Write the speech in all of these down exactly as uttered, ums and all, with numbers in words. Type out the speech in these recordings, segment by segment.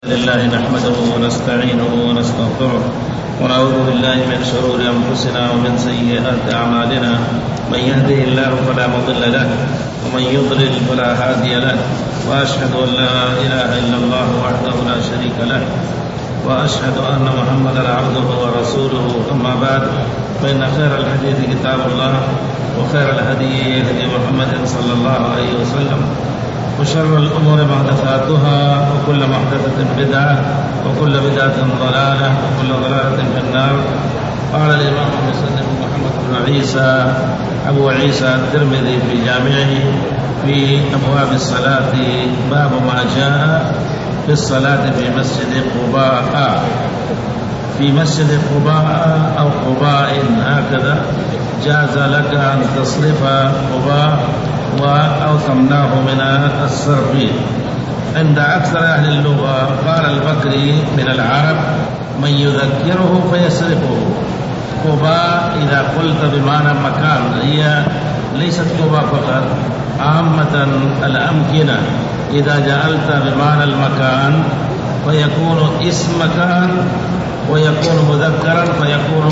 لله نحمده ونستعينه ونستغفره ونعوذ بالله من شرور أنفسنا ومن سيئات أعمالنا. من يهده الله فلا مضل له ومن يضلل فلا هادي له، وأشهد أن لا إله إلا الله وحده لا شريك له، وأشهد أن محمدا عبده ورسوله. أما بعد، فإن خير الحديث كتاب الله، وخير الهدي هدي محمد صلى الله عليه وسلم، وشر الأمور محدثاتها، وكل محدثة بدعة، وكل بدعة ضلالة، وكل ضلالة في النار. قال الإمام المسلم محمد بن عيسى أبو عيسى الترمذي في جامعه في أبواب الصلاة: باب ما جاء في الصلاة في مسجد قباء. في مسجد قباء أو قباء هكذا جاز لك أن تصرف قباء أو تمنعه من الصرف. عند أكثر أهل اللغة قال البكري من العرب: من يذكره فيصرفه. قباء إذا قلت بمعنى مكان، هي ليست قباء فقط، عامة الأمكنة إذا جعلت بمعنى المكان فيكون اسم مكان ويكون مذكرا فيكون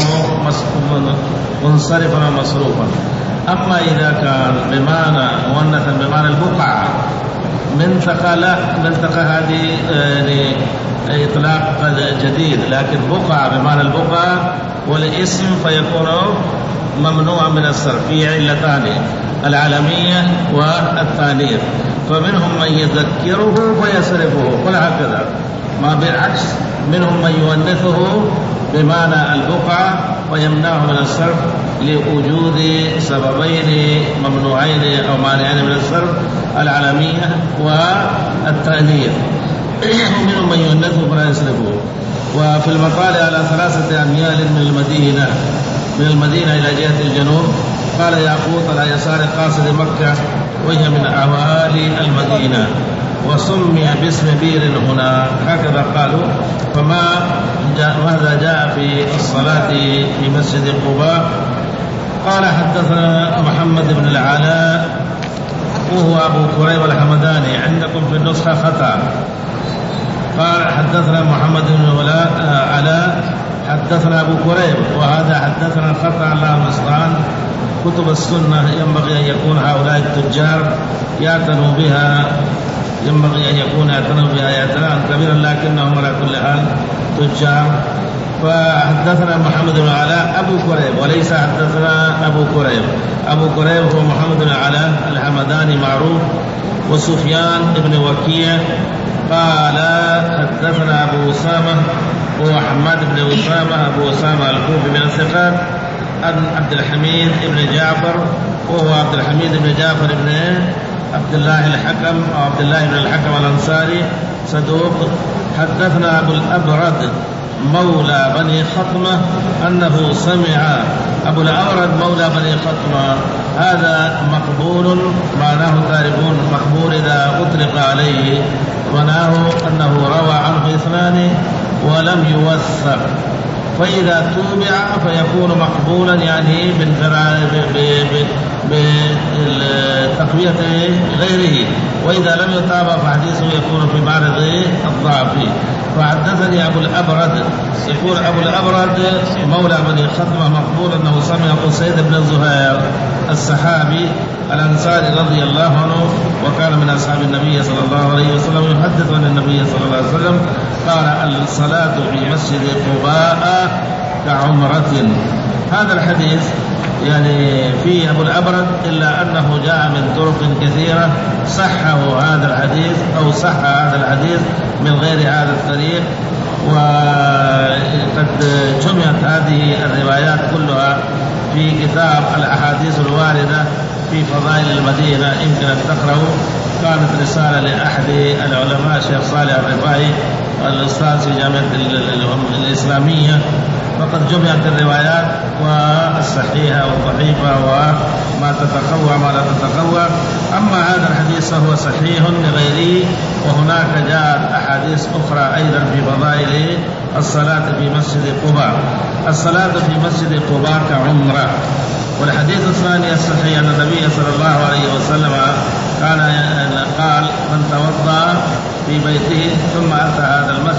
منصرفا ومصروفا. أما إذا كان بمعنى مؤنثا بمعنى البقعة، منطقة لا، منطقة هذه يعني إطلاق جديد، لكن بقعة بمعنى البقعة والاسم فيكون ممنوعا من الصرف. في علتان: العالمية والتانيث. فمنهم من يذكره فيصرفه، وهكذا ما بالعكس، منهم من يؤنثه بمعنى البقعة ويمنعه من الصرف لوجود سببين ممنوعين أو مانعين من الصرف: العالمية والتأنيث. ومنهم من يؤنثه فلا يصرفه. وفي المطالع على ثلاثة أميال من المدينة من المدينة إلى جهة الجنوب، قال ياقوت على يسار قاصد مكة، وهي من أوالي المدينة، وسمي باسم بير هنا، هكذا قالوا. فما جاء ماذا جاء في الصلاة في مسجد قباء؟ قال حدثنا محمد بن العلاء وهو أبو كريب الحمداني، عندكم في النسخة خطأ. قال حدثنا محمد بن العلاء حدثنا أبو كريب، وهذا حدثنا خطأ. الله المستعان. كتب السنة ينبغي أن يكون هؤلاء التجار يعتنوا بها، ينبغي أن يكون يعتنوا بها اعتناء كبيرا، لكنهم على كل حال تجار. فحدثنا محمد بن العلاء أبو كريب، وليس حدثنا أبو كريب. أبو كريب هو محمد بن العلاء الحمداني معروف. وسفيان بن وكيع قال حدثنا أبو أسامة وهو حماد بن أسامة أبو أسامة الكوفي من الثقات، عن عبد الحميد بن جعفر وهو عبد الحميد بن جعفر بن عبد الله الحكم أو عبد الله بن الحكم الأنصاري صدوق. حدثنا أبو الأبرد مولى بني خطمة أنه سمع أبو الأبرد مولى بني خطمة، هذا مقبول، معناه تعرفون مقبول إذا أطلق عليه، معناه أنه روى عنه اثنان ولم يوثق، فإذا توبع فيكون مقبولا، يعني بتقوية غيره، وإذا لم يتابع فحديثه يكون في معرض الضعف. فحدثني أبو الأبرد، يقول أبو الأبرد مولى بني خطمة مقبول أنه سمع أسيد بن زهير الصحابي الأنصاري رضي الله عنه، وكان من أصحاب النبي صلى الله عليه وسلم، يحدث عن النبي صلى الله عليه وسلم قال: الصلاة في مسجد قباء كعمرة. هذا الحديث يعني فيه أبو الأبرد، إلا أنه جاء من طرق كثيرة صحه هذا الحديث أو صح هذا الحديث من غير هذا الطريق. وقد جمعت هذه الروايات كلها في كتاب الأحاديث الواردة في فضائل المدينة، يمكن أن تقرأوا. كانت رسالة لأحد العلماء الشيخ صالح الرفاعي الأستاذ في جامعة الإسلامية، فقد جمعت الروايات والصحيحة والضعيفة وما تتقوى ما لا تتقوى. أما هذا الحديث فهو صحيح لغيره، وهناك جاءت أحاديث أخرى أيضا في فضائل الصلاة في مسجد قباء. الصلاة في مسجد قباء كعمرة. والحديث الثاني الصحيح أن النبي صلى الله عليه وسلم كان قال: من توضأ في بيته ثم أتى هذا المسجد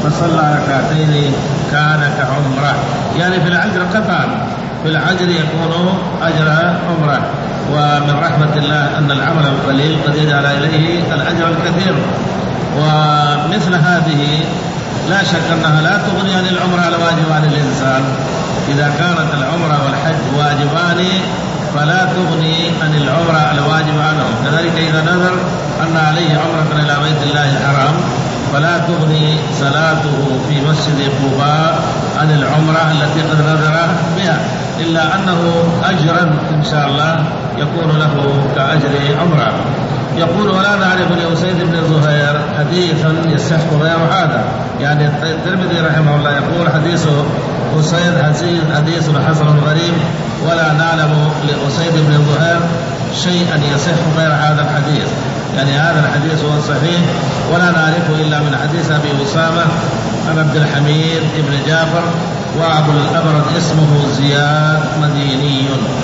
فصلى ركعتين كان كعمرة. يعني في العجر قطعا، في العجر يكون أجر عمرة. ومن رحمة الله أن العمل القليل قد يجعل إليه الأجر الكثير. ومثل هذه لا شك أنها لا تغني عن العمرة الواجب عن الإنسان. إذا كانت العمرة والحج واجبان فلا تغني عن العمرة الواجب عنه. كذلك إذا نذر أن عليه عمرة إلى بيت الله الحرام فلا تغني صلاته في مسجد قباء عن العمرة التي قد نذر بها، إلا أنه أجرا إن شاء الله يكون له كأجر عمرة. يقول: ولا نعرف لأسيد بن زهير حديثا يصح غير هذا. يعني الترمذي رحمه الله يقول: حديث أسيد حديث حسن غريب، ولا نعلم لأسيد بن زهير شيئا يصح غير هذا الحديث. يعني هذا الحديث هو صحيح ولا نعرفه إلا من حديث أبي أسامة عن عبد الحميد بن جعفر، وأبو الأبرد اسمه زياد مديني.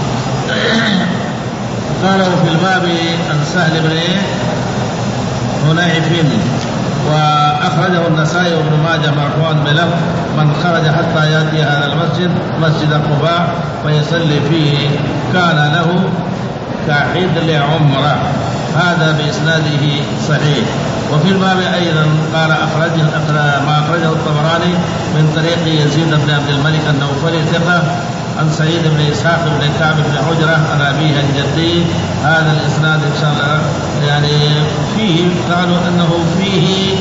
قالوا في الباب عن سهل بن هنيف، وأخرجه النسائي وابن ماجه مرفوعا بلفظ: من خرج حتى يأتي هذا المسجد مسجد قباء فيصلي فيه كان له كعدل عمره. هذا بإسناده صحيح. وفي الباب أيضا قال أخرجه ما أخرجه الطبراني من طريق يزيد بن عبد الملك النوفلي ثقة عن سعيد بن إسحاق بن كعب بن حجرة عن أبيه عن جده. هذا الإسناد إن شاء الله يعني فيه قالوا أنه فيه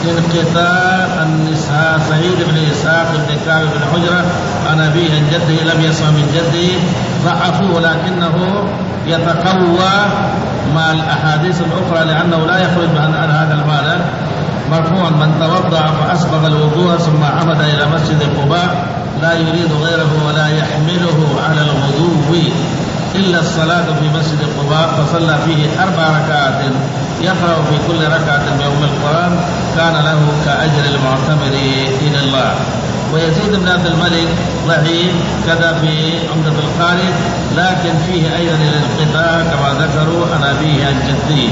انقطاع النساء. سعيد بن إسحاق بن كعب بن حجرة عن أبيه عن جده لم يسمع من جده، ضعفوه لكنه يتقوى مع الأحاديث الأخرى لأنه لا يخرج عن هذا المعنى. مرفوعا: من توضأ فأسبغ الوضوء ثم عمد إلى مسجد قباء لا يريد غيره ولا يحمله على الغدو إلا الصلاة في مسجد قباء فصلى فيه أربع ركعات يقرأ في كل ركعة بأم القرآن كان له كأجر المعتمر إلى الله. ويزيد بن عبد الملك ضعيف كذا في عمدة القاري، لكن فيه أيضا الانقطاع كما ذكروا عن أبيه عن جده.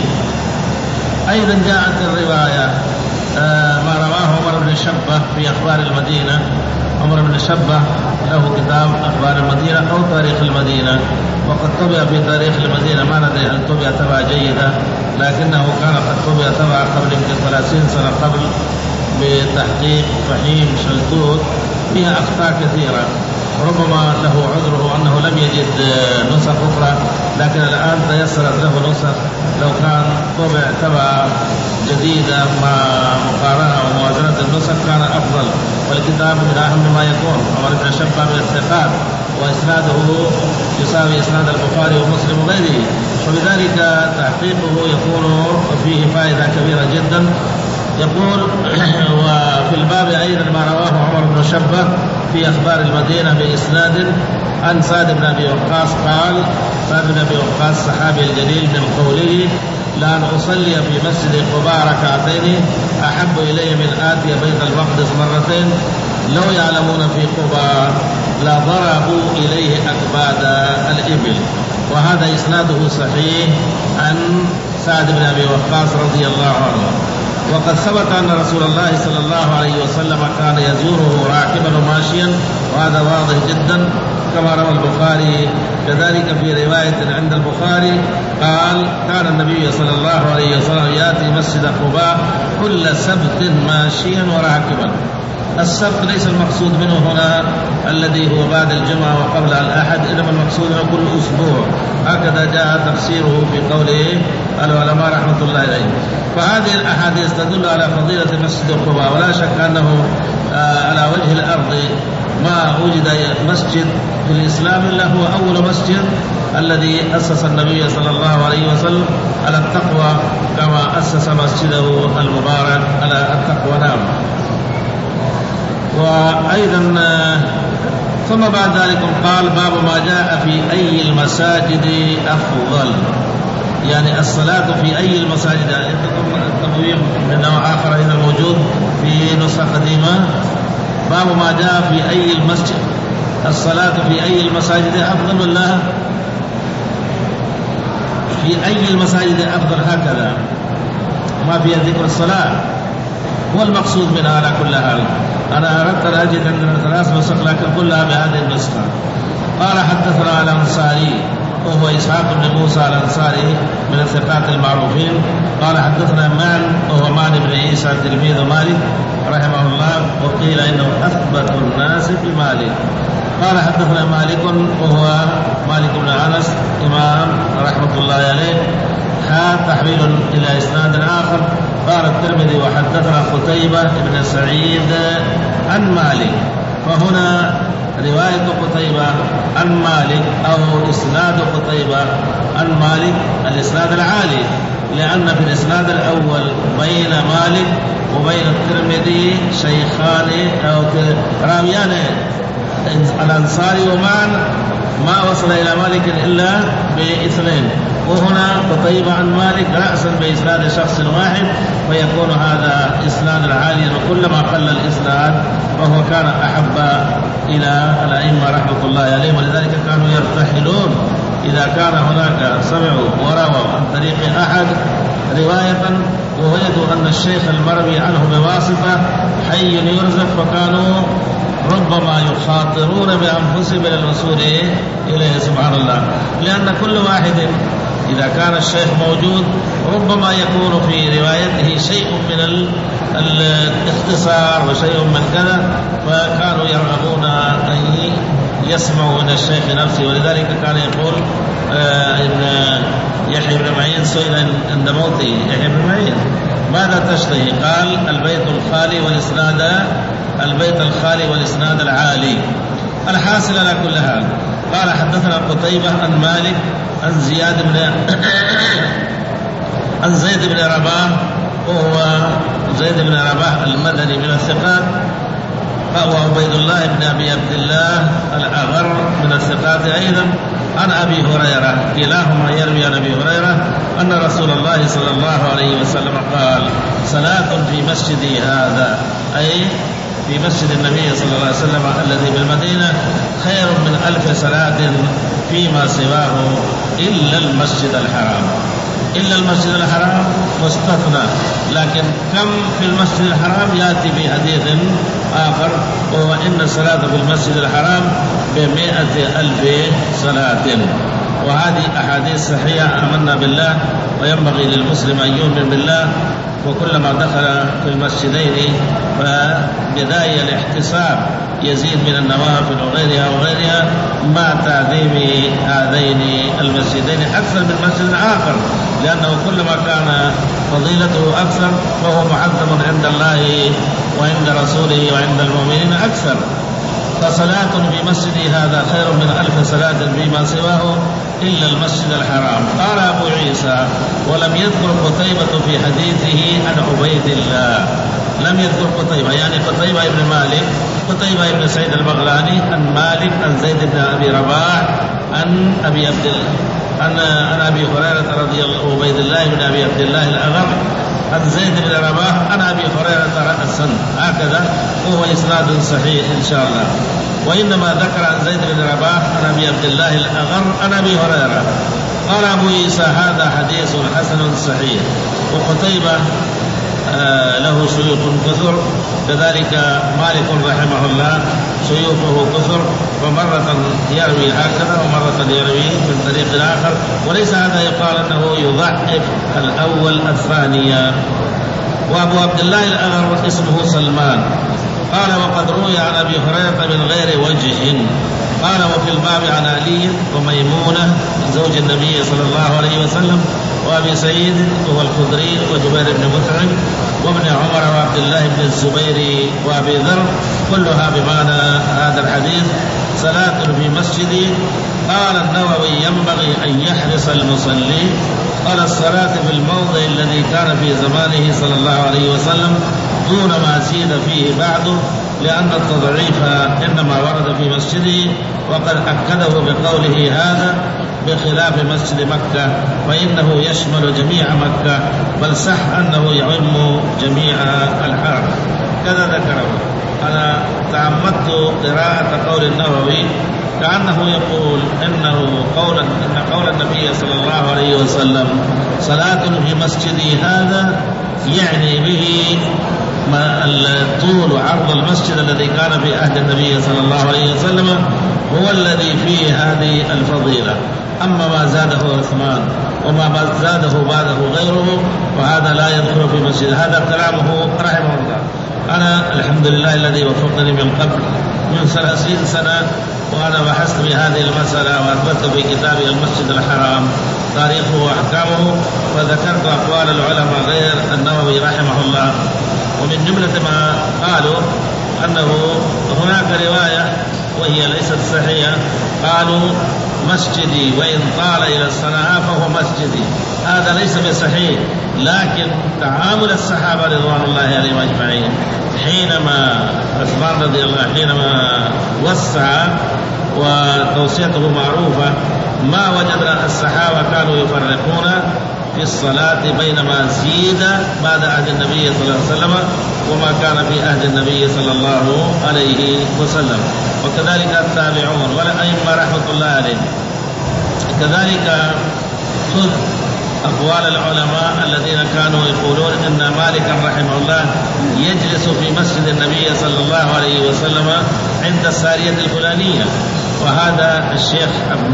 أيضا جاءت الرواية آه ما رواه عمر بن شبة في أخبار المدينة. عمر بن شبة له كتاب أخبار المدينة أو تاريخ المدينة، وقد طبع في تاريخ المدينة، ما ندري هل طبع طبعة جيدة، لكنه كان قد طبع طبعة قبل يمكن ثلاثين سنة قبل بتحقيق فهيم شلتوت، فيها أخطاء كثيرة، ربما له عذره أنه لم يجد نسخ أخرى، لكن الآن تيسرت له نسخ. لو كان طبع طبعة جديدة مع مقارنة وموازنة النسخ كان أفضل، والكتاب من أهم ما يكون. عمر بن شبة من الثقات وإسناده يساوي إسناد البخاري ومسلم وغيره، وبذلك تحقيقه يكون فيه فائدة كبيرة جدا. يقول: وفي الباب أيضا ما رواه عمر بن شبة في أخبار المدينة بإسناد عن سعد بن أبي وقاص قال: سعد بن أبي وقاص الصحابي الجليل من قوله: لأن أصلي في مسجد قباء ركعتين أحب إلي من آتي بيت المقدس مرتين لو يعلمون في قباء لضربوا إليه أكباد الإبل. وهذا إسناده صحيح عن سعد بن أبي وقاص رضي الله عنه. وقد ثبت أن رسول الله صلى الله عليه وسلم كان يزوره راكبا وماشيا، وهذا واضح جدا كما روى البخاري. كذلك في رواية عند البخاري قال: كان النبي صلى الله عليه وسلم يأتي مسجد قباء كل سبت ماشيا وراكبا. السبت ليس المقصود منه هنا الذي هو بعد الجمعة وقبل الأحد، إنما المقصود منه كل أسبوع. هكذا جاء تفسيره في قوله العلماء رحمة الله عليهم. فهذه الأحاديث تدل على فضيلة مسجد قباء، ولا شك أنه على وجه الأرض ما وجد مسجد في الإسلام إلا هو أول مسجد الذي أسس النبي صلى الله عليه وسلم على التقوى كما أسس مسجده المبارك على التقوى. نعم. وأيضا ثم بعد ذلك قال: باب ما جاء في أي المساجد أفضل، يعني الصلاة في أي المساجد. التطوير من نوع آخر هنا موجود في نسخة قديمة. باب ما جاء في أي المسجد، الصلاة في أي المساجد أفضل ولا في أي المساجد أفضل، هكذا ما في ذكر الصلاة. والمقصود منها على كل حال. أنا أردت أن أجد عندنا ثلاث نسخ لكن كلها بهذه النسخة. قال حدثنا الأنصاري وهو إسحاق بن موسى الأنصاري من الثقات المعروفين. قال حدثنا مان وهو مان بن عيسى تلميذ مالك رحمه الله، وقيل إنه أثبت الناس في مالك. قال حدثنا مالك وهو مالك بن أنس إمام رحمة الله عليه، حا تحويل إلى إسناد آخر. قال الترمذي وحدثنا قتيبة بن سعيد عن مالك. فهنا رواية قتيبة عن مالك أو إسناد قتيبة عن مالك الإسناد العالي، لأن في الإسناد الأول بين مالك وبين الترمذي شيخان أو راويان الأنصاري ومعا ما وصل إلى مالك إلا باثنين، وهنا قتيبة عن مالك رأسا بإسناد شخص واحد، فيكون هذا إسناد عالي، وكلما قل الإسناد فهو كان أحب إلى الأئمة رحمة الله عليهم، ولذلك كانوا يرتحلون إذا كان هناك سمعوا ورووا عن طريق أحد رواية ووجدوا أن الشيخ المروي عنه بواسطة حي يرزق، فكانوا ربما يخاطرون بأنفسهم إلى الوصول إليه سبحان الله، لأن كل واحد إذا كان الشيخ موجود ربما يكون في روايته شيء من الاختصار وشيء من كذا، فكانوا يرغبون أن يسمعوا من الشيخ نفسه. ولذلك كان يقول آه إن يحيى بن معين سئل عند موته يحيى بن معين ماذا تشتهي؟ قال البيت الخالي والإسناد البيت الخالي والإسناد العالي. الحاصل على كل حال. قال حدثنا قتيبة عن مالك عن زياد بن عن زيد بن رباح وهو زيد بن رباح المدني من الثقات، فهو عبيد الله بن أبي عبد الله الأغر من الثقات أيضا، عن أبي هريرة، كلاهما يروي عن أبي هريرة أن رسول الله صلى الله عليه وسلم قال صلاة في مسجدي هذا، أي في مسجد النبي صلى الله عليه وسلم الذي بالمدينة، خير من ألف صلاة فيما سواه إلا المسجد الحرام. إلا المسجد الحرام مستثنى، لكن كم في المسجد الحرام يأتي في حديث آخر، وهو إن الصلاة في المسجد الحرام بمئة ألف صلاة. وهذه أحاديث صحيحة آمنا بالله، وينبغي للمسلم أن يؤمن بالله، وكلما دخل في المسجدين فبداية الاحتساب يزيد من النوافل وغيرها وغيرها مع تعظيم هذين المسجدين أكثر من مسجد آخر، لأنه كلما كان فضيلته أكثر فهو معظم عند الله وعند رسوله وعند المؤمنين أكثر. فصلاة في مسجدي هذا خير من ألف صلاة فيما سواه إلا المسجد الحرام. قال أبو عيسى ولم يذكر قتيبة في حديثه عن عبيد الله، لم يذكر قتيبة يعني قتيبة بن مالك، قتيبة بن سعيد البغلاني عن مالك عن زيد بن أبي رباح عن أبي عبد عن عن أبي هريرة رضي الله عبيد الله بن أبي عبد الله الأغر عن زيد بن رباح عن أبي هريرة رأسا، هكذا وهو إسناد صحيح إن شاء الله. وإنما ذكر عن زيد بن رباح عن أبي عبد الله الأغر عن أبي هريرة. قال أبو عيسى هذا حديث حسن صحيح. وقتيبة آه له شيوخ كثر، كذلك مالك رحمه الله شيوخه كثر، ومرة يروي هكذا ومرة يروي من طريق آخر، وليس هذا يقال أنه يضعف الأول الثانية. وأبو عبد الله الأغر اسمه سلمان. قال وقد روي عن أبي هريرة من غير وجه. قال وفي الباب عن علي وميمونة زوج النبي صلى الله عليه وسلم وأبي سعيد وهو الخدري وجبير بن مطعم وابن عمر وعبد الله بن الزبير وأبي ذر، كلها بمعنى هذا الحديث صلاة في مسجدي. قال النووي ينبغي أن يحرص المصلي على الصلاة في الموضع الذي كان في زمانه صلى الله عليه وسلم دون ما زيد فيه بعده، لأن التضعيف إنما ورد في مسجده، وقد أكده بقوله هذا بخلاف مسجد مكة فإنه يشمل جميع مكة، بل صح أنه يعم جميع الحرم. كذا ذكره. أنا تعمدت قراءة قول النووي كأنه يقول إنه قول إن قول النبي صلى الله عليه وسلم صلاة في مسجدي هذا يعني به طول وعرض المسجد الذي كان في عهد النبي صلى الله عليه وسلم هو الذي فيه هذه الفضيلة. أما ما زاده عثمان وما زاده بعده غيره وهذا لا يدخل في مسجد. هذا كلامه رحمه الله. أنا الحمد لله الذي وفقني من قبل من ثلاثين سنة وأنا بحثت في هذه المسألة وأثبت في كتابي المسجد الحرام تاريخه وأحكامه، وذكرت أقوال العلماء غير النووي رحمه الله. ومن جملة ما قالوا أنه هناك رواية وهي ليست صحيحة، قالوا مسجدي وإن طال إلى الصنعاء فهو مسجدي. هذا ليس بصحيح، لكن تعامل الصحابة رضوان الله عليهم أجمعين حينما عثمان رضي الله عنه حينما وسع وتوسيته معروفة، ما وجدنا الصحابة كانوا يفرقون في الصلاة بين ما زيد بعد عهد النبي صلى الله عليه وسلم وما كان في عهد النبي صلى الله عليه وسلم، وكذلك التابعون والأئمة رحمة الله عليهم. كذلك خذ أقوال العلماء الذين كانوا يقولون إن مالك رحمه الله يجلس في مسجد النبي صلى الله عليه وسلم عند السارية الفلانية، وهذا الشيخ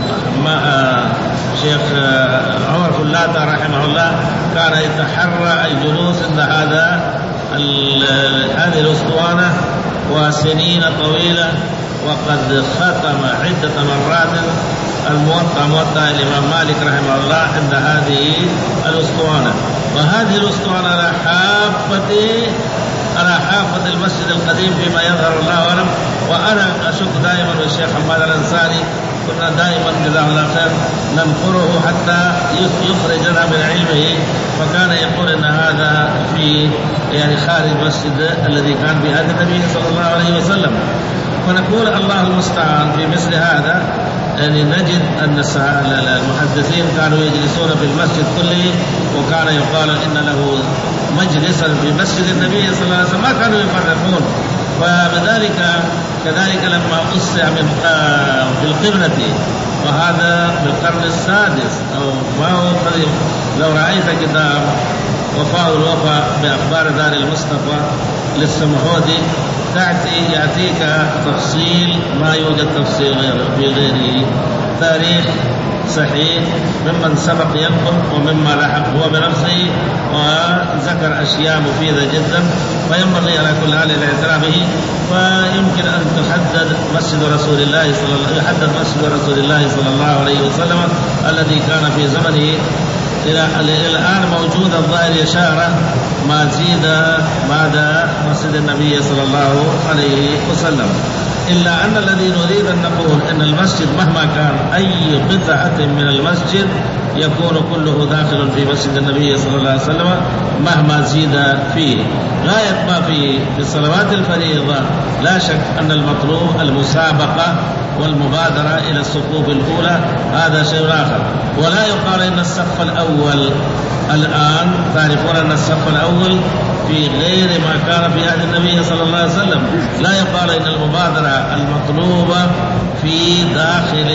شيخ عمر فلاتة رحمه الله كان يتحرى الجلوس عند هذا هذه الأسطوانة وسنين طويلة، وقد ختم عدة مرات الموطأ موطأ الإمام مالك رحمه الله عند هذه الأسطوانة. وهذه الأسطوانة على حافة على حافة المسجد القديم فيما يظهر الله أعلم. وأنا أشك دائما والشيخ حماد الأنصاري كنا دائما جزاه الله خير ننقره حتى يخرجنا من علمه، فكان يقول ان هذا في يعني خارج المسجد الذي كان في عهد النبي صلى الله عليه وسلم. فنقول الله المستعان في مثل هذا. يعني نجد أن المحدثين كانوا يجلسون في المسجد كله، وكان يقال إن له مجلسا في مسجد النبي صلى الله عليه وسلم، ما كانوا يفرقون. وبذلك كذلك لما أسع من في القبلة، وهذا في القرن السادس أو ما هو قديم. لو رأيت كتاب وفاء الوفاء بأخبار دار المصطفى للسمحودي تأتي يأتيك تفصيل ما يوجد تفصيل في غيره، تاريخ صحيح ممن سبق ينقل ومما لحق هو بنفسه، وذكر أشياء مفيدة جدا، فينبغي على كل حال الاعتراف به. فيمكن أن تحدد مسجد رسول الله صلى الله يحدد مسجد رسول الله صلى الله عليه وسلم الذي كان في زمنه إلى الآن موجود الظاهر إشارة ما زيد بعد مسجد النبي صلى الله عليه وسلم. إلا أن الذي نريد أن نقول أن المسجد مهما كان أي قطعة من المسجد يكون كله داخل في مسجد النبي صلى الله عليه وسلم مهما زيد فيه. غاية ما في في الصلوات الفريضة لا شك أن المطلوب المسابقة والمبادرة إلى الصفوف الأولى، هذا شيء آخر. ولا يقال إن الصف الأول الآن، تعرفون أن الصف الأول في غير ما كان في عهد النبي صلى الله عليه وسلم. لا يقال إن المبادرة المطلوبة في داخل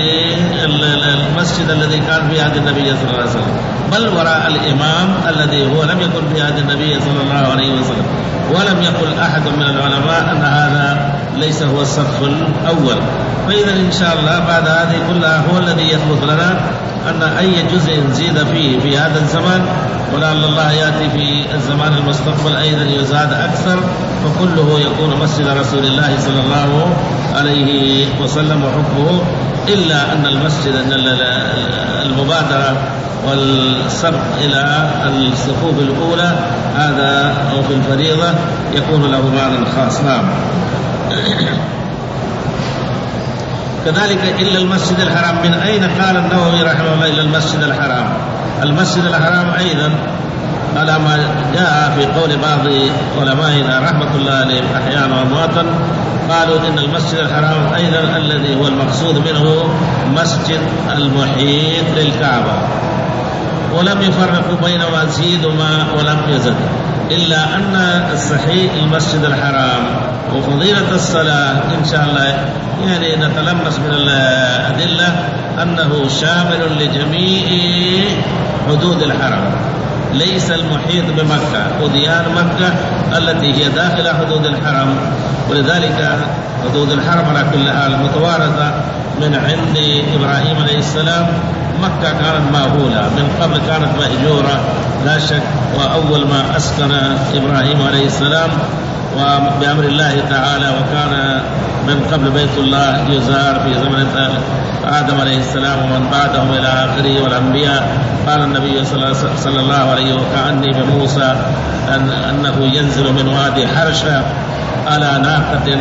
المسجد الذي كان في عهد النبي صلى الله عليه وسلم، بل وراء الإمام الذي هو لم يكن في عهد النبي صلى الله عليه وسلم. ولم يقل أحد من العلماء أن هذا ليس هو الصف الأول. فإذا إن شاء الله بعد هذه كلها هو الذي يثبت لنا أن أي جزء زيد فيه في هذا الزمان ولعل الله يأتي في الزمان المستقبل أيضا يزاد أكثر، فكله يكون مسجد رسول الله صلى الله عليه وسلم وحبه. إلا أن المسجد أن المبادرة والسبق إلى الصفوف الأولى هذا أو في الفريضة يكون له معنى خاص. نعم. كذلك إلا المسجد الحرام. من أين قال النووي رحمه الله إلا المسجد الحرام؟ المسجد الحرام أيضا على ما جاء في قول بعض علمائنا رحمة الله عليهم أحيانا وأمواتا، قالوا إن المسجد الحرام أيضا الذي هو المقصود منه مسجد المحيط للكعبة، ولم يفرقوا بين ما زيد وما ولم يزد. إلا أن الصحيح المسجد الحرام وفضيلة الصلاة إن شاء الله يعني نتلمس من الأدلة أنه شامل لجميع حدود الحرم، ليس المحيط بمكة، وديان مكة التي هي داخل حدود الحرم. ولذلك حدود الحرم على كل حال متوارثة من عند إبراهيم عليه السلام. مكة كانت مأهولة من قبل، كانت مأجورة لا شك، وأول ما أسكن إبراهيم عليه السلام وبأمر الله تعالى، وكان من قبل بيت الله يزار في زمن آدم عليه السلام ومن بعدهم إلى آخره والأنبياء. قال النبي صلى الله عليه وسلم: وكأني بموسى أن أنه ينزل من وادي حرشة على ناقة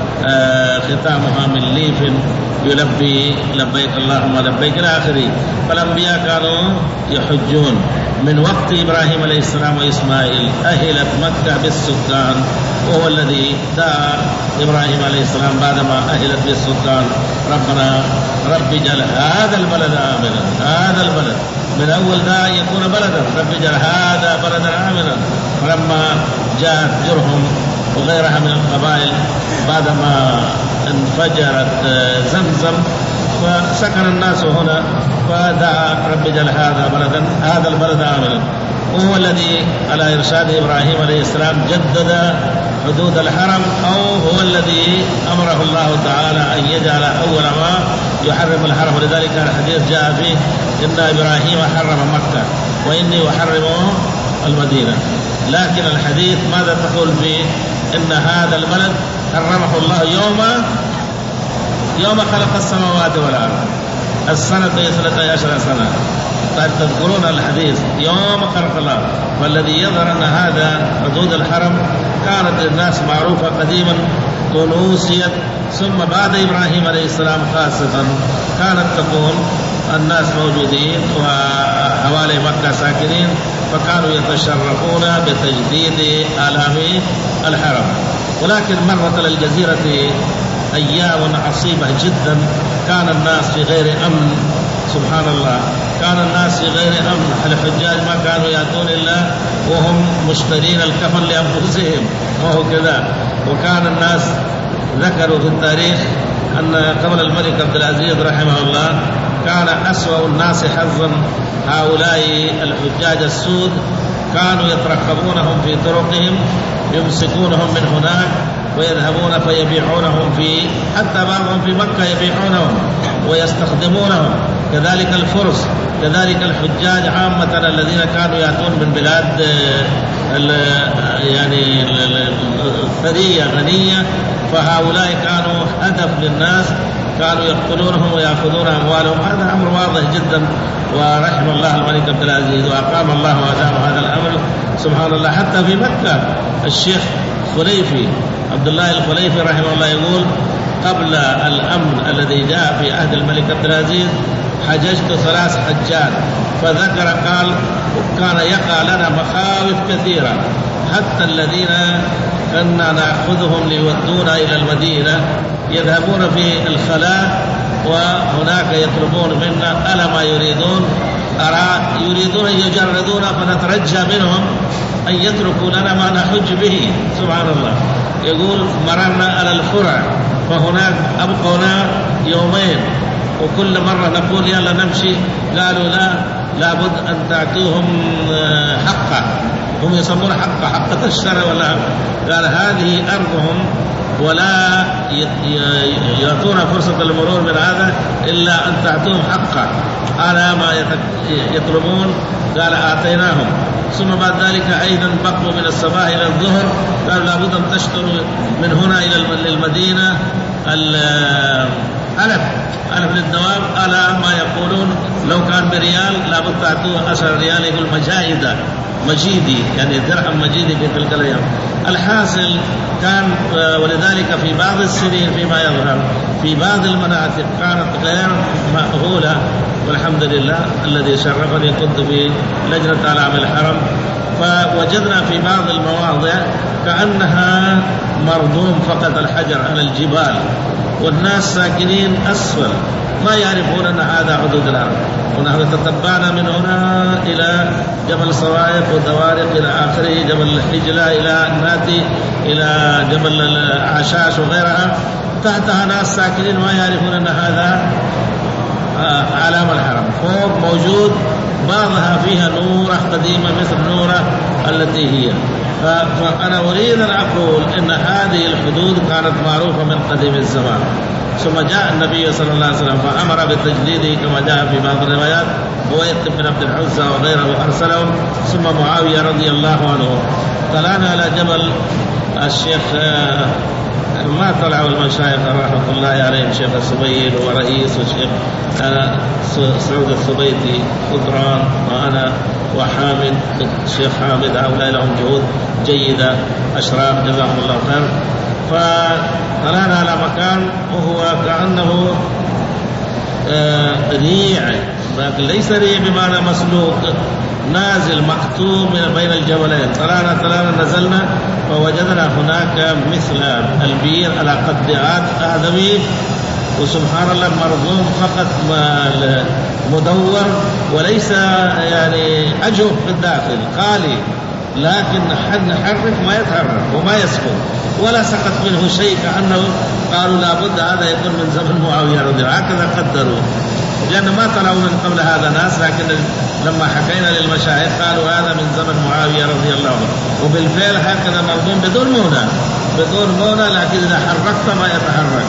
ختامها من ليف يلبي لبيك اللهم لبيك إلى آخره. فالأنبياء كانوا يحجون من وقت إبراهيم عليه السلام وإسماعيل. أهلت مكة بالسكان، وهو الذي دعا إبراهيم عليه السلام بعدما أهلت بالسكان: ربنا رب اجعل هذا البلد آمنا. هذا البلد من أول داع يكون بلدا، رب اجعل هذا بلدا آمنا. فلما جاءت جرهم وغيرها من القبائل بعدما انفجرت زمزم فسكن الناس هنا، فدعا رب اجعل هذا بلدا هذا البلد آمنا. وهو الذي على إرشاد إبراهيم عليه السلام جدد حدود الحرم، أو هو الذي أمره الله تعالى أن يجعل أول ما يحرم الحرم. ولذلك الحديث جاء فيه: إن إبراهيم حرم مكة وإني أحرم المدينة. لكن الحديث ماذا تقول فيه؟ إن هذا البلد حرمه الله يوم يوم خلق السماوات والأرض. السنة اثنتي عشر سنة، تذكرون الحديث يوم خلق الله. والذي يظهر أن هذا حدود الحرم كانت الناس معروفة قديما ونوسيت، ثم بعد إبراهيم عليه السلام خاصة كانت تكون الناس موجودين وحوالي مكة ساكنين، فكانوا يتشرفون بتجديد آلام الحرم. ولكن مرت على الجزيرة أيام عصيبة جدا، كان الناس في غير أمن. سبحان الله، كان الناس في غير أمن. الحجاج ما كانوا يأتون إلا وهم مشترين الكفن لأنفسهم، وهو كذا. وكان الناس ذكروا في التاريخ أن قبل الملك عبد العزيز رحمه الله كان أسوأ الناس حظا هؤلاء الحجاج السود، كانوا يترقبونهم في طرقهم، يمسكونهم من هناك ويذهبون فيبيعونهم في، حتى بعضهم في مكة يبيعونهم ويستخدمونهم. كذلك الفرس، كذلك الحجاج عامة الذين كانوا يأتون من بلاد يعني ثرية غنية، فهؤلاء كانوا هدف للناس، كانوا يقتلونهم ويأخذون أموالهم. هذا أمر واضح جدا، ورحم الله الملك عبد العزيز وأقام الله وأدام هذا الأمر. سبحان الله. حتى في مكة الشيخ خليفي عبد الله الخليفي رحمه الله يقول: قبل الأمن الذي جاء في عهد الملك عبد العزيز حججت ثلاث حجات، فذكر قال: كان يقع لنا مخاوف كثيرة، حتى الذين كنا نأخذهم ليودونا إلى المدينة يذهبون في الخلاء وهناك يطلبون منا ألا ما يريدون، أرى يريدون أن يجردون، فنترجى منهم أن يتركوا لنا ما نحج به. سبحان الله. يقول: مررنا على الفرع فهناك أبقونا يومين، وكل مرة نقول يلا نمشي، قالوا لا، لابد أن تعطوهم حقه. هم يسمون حقه حقة الشرع، ولا قال هذه أرضهم ولا يعطون فرصة المرور من هذا إلا أن تعطوهم حقه على ما يطلبون. قال أعطيناهم. ثم بعد ذلك أيضا بقوا من الصباح إلى الظهر، قالوا لابد أن تشتروا من هنا إلى المدينة ألف ألف للدواب على ما يقولون، لو كان بريال لابد تعطوه عشر ريال، يقول مجاهدة مجيدي، يعني درهم مجيدي في تلك الأيام. الحاصل كان، ولذلك في بعض السنين فيما يظهر في بعض المناطق كانت غير مأهولة، والحمد لله الذي شرفني كنت في لجنة أعلام الحرم، فوجدنا في بعض المواضع كأنها مرضوم فقط الحجر على الجبال، والناس ساكنين أسفل ما يعرفون أن هذا حدود الأرض. ونحن تتبعنا من هنا إلى جبل صواعق ودوارق إلى آخره، جبل الحجلة إلى ناتي إلى جبل العشاش وغيرها، تحتها ناس ساكنين ما يعرفون أن هذا علامة الحرم. فوق موجود بعضها فيها نورة قديمة مثل نورة التي هي. فأنا أريد أن أقول إن هذه الحدود كانت معروفة من قديم الزمان، ثم جاء النبي صلى الله عليه وسلم فأمر بتجديده كما جاء في بعض الروايات، بويط بن عبد العزى وغيره أرسلهم، ثم معاوية رضي الله عنه. طلعنا على جبل الشيخ ما طلعوا المشايخ رحمة الله عليهم، شيخ السبيل ورئيس والشيخ سعود الثبيتي قدران وأنا وحامد الشيخ حامد، هؤلاء لهم جهود جيدة أشراف جزاهم الله خير. فطلعنا على مكان وهو كأنه ريع، لكن ليس ريع بمعنى مسلوق، نازل مكتوم من بين الجبلين. طلعنا طلعنا نزلنا فوجدنا هناك مثل البير على قد آدمي، وسبحان الله مرضوم فقط مدور وليس يعني أجوف في الداخل خالي، لكن نحرك ما يتحرك وما يسكن ولا سقط منه شيء، كأنه قالوا لابد هذا يكون من زمن معاوية رضي الله عنه، هكذا قدروا، لأن ما طلعوا من قبل هذا ناس، لكن لما حكينا للمشايخ قالوا هذا من زمن معاوية رضي الله عنه. وبالفعل هكذا مرضوم بدون مونة بدون مونة، لكن إذا حركت ما يتحرك.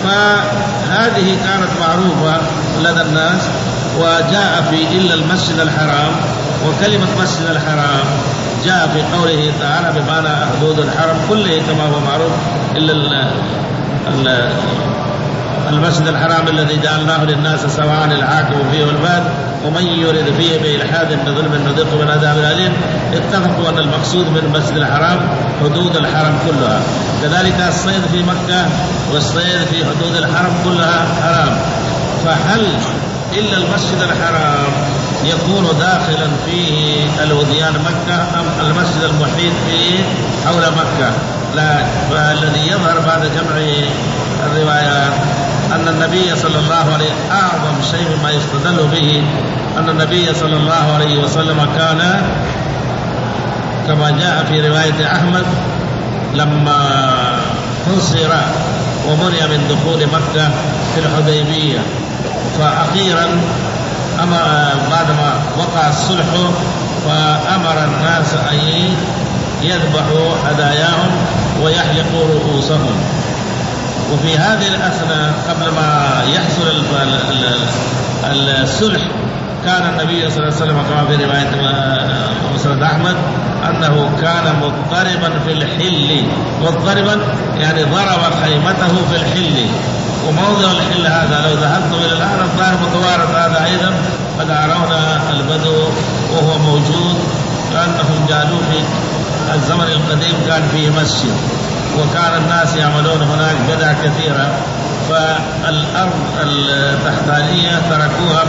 فهذه كانت معروفة لدى الناس. وجاء في إلا المسجد الحرام، وكلمة مسجد الحرام جاء في قوله تعالى بمعنى حدود الحرم كله كما هو معروف، إلا ال ال المسجد الحرام الذي جعلناه للناس سواء العاكف فيه والباد ومن يرد فيه بإلحاد بظلم نذقه من عذاب أليم. اتفقوا أن المقصود من المسجد الحرام حدود الحرم كلها، كذلك الصيد في مكة والصيد في حدود الحرم كلها حرام. فهل إلا المسجد الحرام يكون داخلا فيه الوديان مكة أم المسجد المحيط فيه حول مكة؟ لا، فالذي يظهر بعد جمع الروايات أن النبي صلى الله عليه وسلم أعظم شيء مما يستدل به أن النبي صلى الله عليه وسلم كان كما جاء في رواية أحمد لما حصر ومنع من دخول مكة في الحديبية، فأخيرا أما بعدما وقع الصلح فأمر الناس أن يذبحوا هداياهم ويحلقوا رؤوسهم. وفي هذه الأثناء قبل ما يحصل الصلح كان النبي صلى الله عليه وسلم كما في رواية مسند أحمد أنه كان مضطربا في الحل، مضطربا يعني ضرب خيمته في الحل. وموضع الحل هذا لو ذهبتم إلى الآن الظاهر متوارث هذا أيضا قد أرون البدو وهو موجود، لأنهم جعلوه في الزمن القديم كان فيه مسجد وكان الناس يعملون هناك بدع كثيرة، فالأرض التحتانية تركوها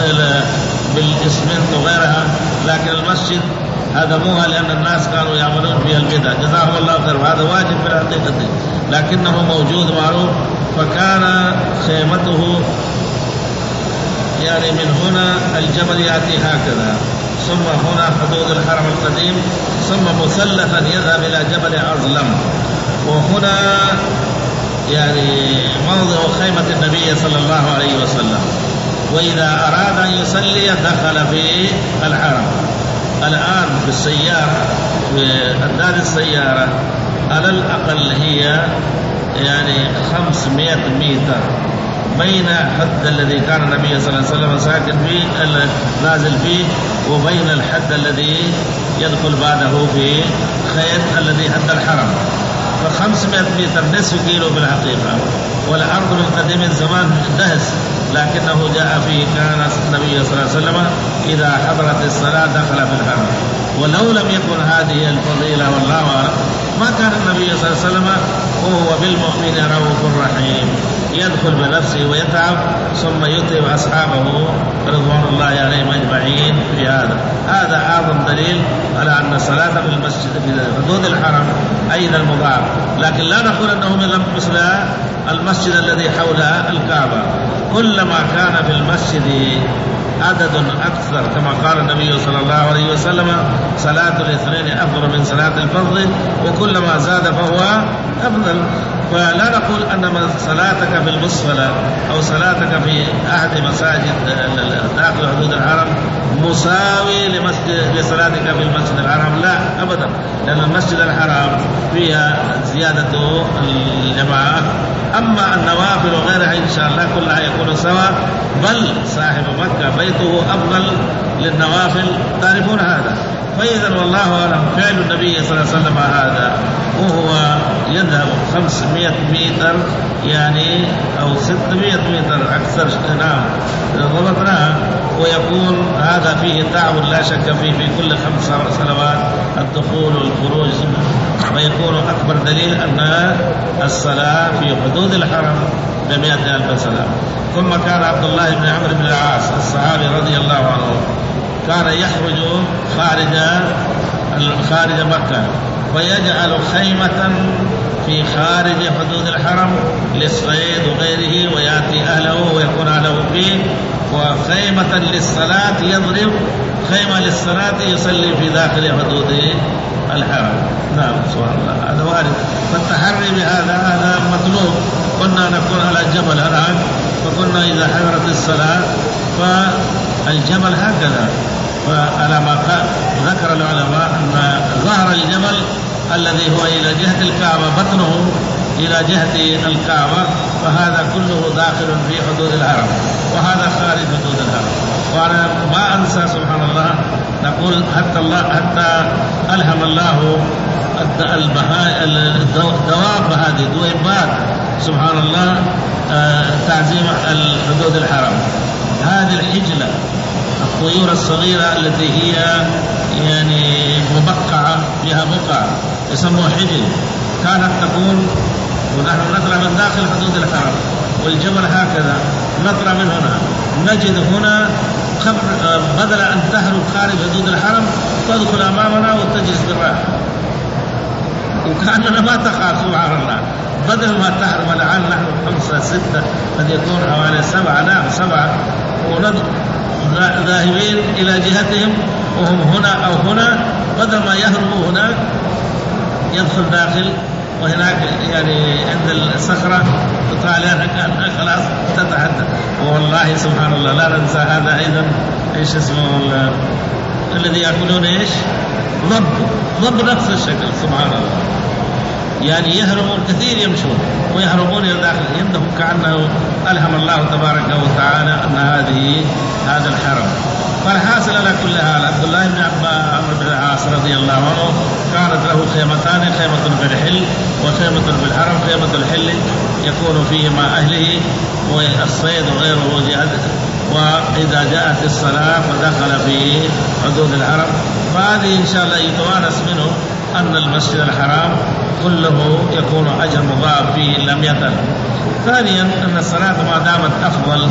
بالإسمنت وغيرها، لكن المسجد هدموها لأن الناس كانوا يعملون فيها البدع جزاهم الله خير، وهذا واجب في الحقيقة لكنه موجود معروف. فكان خيمته يعني من هنا الجبل يأتي هكذا، ثم هنا حدود الحرم القديم، ثم مثلثا يذهب إلى جبل أظلم، وهنا يعني موضع خيمة النبي صلى الله عليه وسلم. وإذا أراد أن يصلي دخل في الحرم. الآن بالسيارة بأعداد السيارة على الأقل هي يعني خمسمائة متر بين الحد الذي كان النبي صلى الله عليه وسلم ساكن فيه نازل فيه وبين الحد الذي يدخل بعده في خيط الذي حد الحرم، فخمسمائة متر نصف كيلو بالحقيقة. والأرض من قديم الزمان دهس، لكنه جاء فيه كان النبي صلى الله عليه وسلم إذا حضرت الصلاة دخل في الحرم. ولو لم يكن هذه الفضيلة والله أعلم ما كان النبي صلى الله عليه وسلم وهو بالمؤمن رؤوف رحيم، يدخل بنفسه ويتعب ثم يطيب أصحابه رضوان الله عليهم أجمعين في هذا. هذا أعظم دليل على أن الصلاة في المسجد في حدود الحرم أين المضاعف، لكن لا نقول أنه مثل المسجد الذي حول الكعبة. كلما كان في المسجد عدد أكثر كما قال النبي صلى الله عليه وسلم صلاة الاثنين أفضل من صلاة الفرض، وكلما زاد فهو أفضل. فلا نقول أن صلاتك في المصلى أو صلاتك في أحد مساجد داخل حدود الحرم مساوي لمسجد لصلاتك في المسجد الحرام، لا أبدا، لأن المسجد الحرام فيها زيادة الجماعة. أما النوافل وغيرها إن شاء الله كلها يكون سواء، بل صاحب مكة بيته أفضل للنوافل، تعرفون هذا. فإذا والله أعلم فعل النبي صلى الله عليه وسلم هذا وهو يذهب خمسمائة متر يعني أو ستمائة متر أكثر، نعم ضبطناها، ويكون هذا فيه تعب لا شك فيه في كل خمس صلوات الدخول والخروج، ويكون أكبر دليل أن الصلاة في حدود الحرم بمئة ألف سنة. ثم كان عبد الله بن عمرو بن العاص الصحابي رضي الله عنه كان يخرج خارج خارج مكة ويجعل خيمة في خارج حدود الحرم للصيد وغيره، ويأتي أهله ويكون أهله فيه، وخيمة للصلاة يضرب خيمة للصلاة يصلي في داخل حدود الحرم. نعم سبحان الله، هذا وارد. فالتحري بهذا هذا مطلوب. كنا نكون على الجبل الآن، فكنا إذا حضرت الصلاة فالجبل هكذا، فعلى ما ذكر العلماء أن ظهر الجبل الذي هو إلى جهة الكعبة بطنه إلى جهة الكعبة، فهذا كله داخل في حدود الحرم، وهذا خارج حدود الحرم. وأنا ما أنسى سبحان الله نقول حتى الله حتى ألهم الله الدواب هذه دويبات سبحان الله تعزيم حدود الحرم. هذه الحجلة الطيور الصغيرة التي هي يعني مبقعة فيها بقع يسموها حجل، كانت تكون ونحن نطلع من داخل حدود الحرم والجبل هكذا نطلع من هنا، نجد هنا بدل أن تهرب خارج حدود الحرم تدخل أمامنا وتجلس بالراحة، وكأننا ما تخاف سبحان الله. بدل ما تهرب الآن نحن خمسة ستة قد يكون حوالي سبعة، نعم سبعة، ذاهبين إلى جهتهم وهم هنا أو هنا، بدل ما يهربوا هناك يدخل داخل، وهناك يعني عند الصخرة تطالع كأنها خلاص تتحدث. والله سبحان الله لا ننسى هذا أيضا. إيش اسمه الذي يأكلون إيش ضب ضب نفس الشكل سبحان الله، يعني يهربون كثير يمشون ويهربون إلى داخل عندهم كأنه ألهم الله تبارك وتعالى أن هذه هذا الحرم. فالحاصل على كل حال عبد الله بن عمرو بن العاص رضي الله عنه كانت له خيمتان، خيمة في الحل وخيمة في الحرم. خيمة الحل يكون فيه مع أهله والصيد وغيره جهد، وإذا جاءت الصلاة فدخل في حدود الحرم. فهذه إن شاء الله يتوانس منه أن المسجد الحرام كله يكون أجر مضاعف فيه إن لم يزل. ثانيا أن الصلاة ما دامت أفضل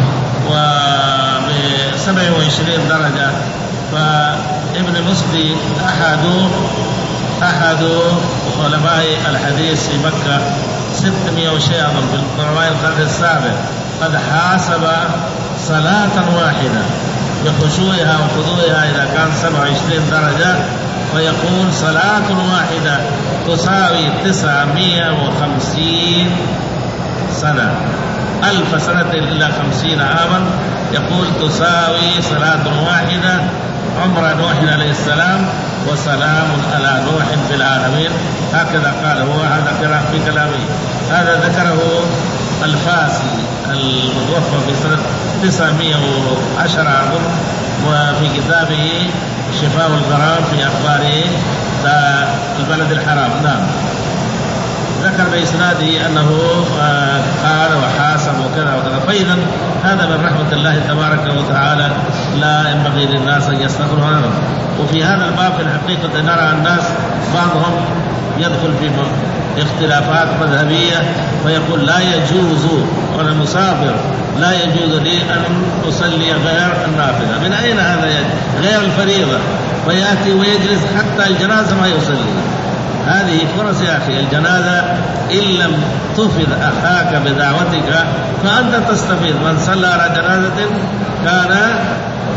وبسبع وعشرين درجة، فابن مسدي أحد أحد علماء الحديث في مكة ستمائة وشيء في علماء القرن السابع قد حاسب صلاة واحدة بخشوعها وخضوعها إذا كان سبع وعشرين درجة، ويقول صلاة واحدة تساوي تسعمائة وخمسين سنة، ألف سنة إلا خمسين عاما. يقول تساوي صلاة واحدة عمر نوح عليه السلام وسلام على نوح في العالمين. هكذا قال هو، هذا قراءة في كلامه، هذا ذكره الفاسي المتوفى في سنة تسعمائة وعشرة عام، وفي كتابه شفاء الغرام في أخبار البلد الحرام. نعم ذكر بإسناده أنه قال وحاسب وكذا وكذا. فإذا هذا من رحمة الله تبارك وتعالى، لا ينبغي للناس أن يستغفروا عنه. وفي هذا الباب في الحقيقة نرى الناس بعضهم يدخل في اختلافات مذهبية ويقول لا يجوز، وأنا مسافر لا يجوز لي أن أصلي غير النافلة. من أين هذا غير الفريضة؟ ويأتي ويجلس حتى الجنازة ما يصلي. هذه فرص يا أخي، الجنازة إن لم تفد أخاك بدعوتك فأنت تستفيد. من صلى على جنازة كان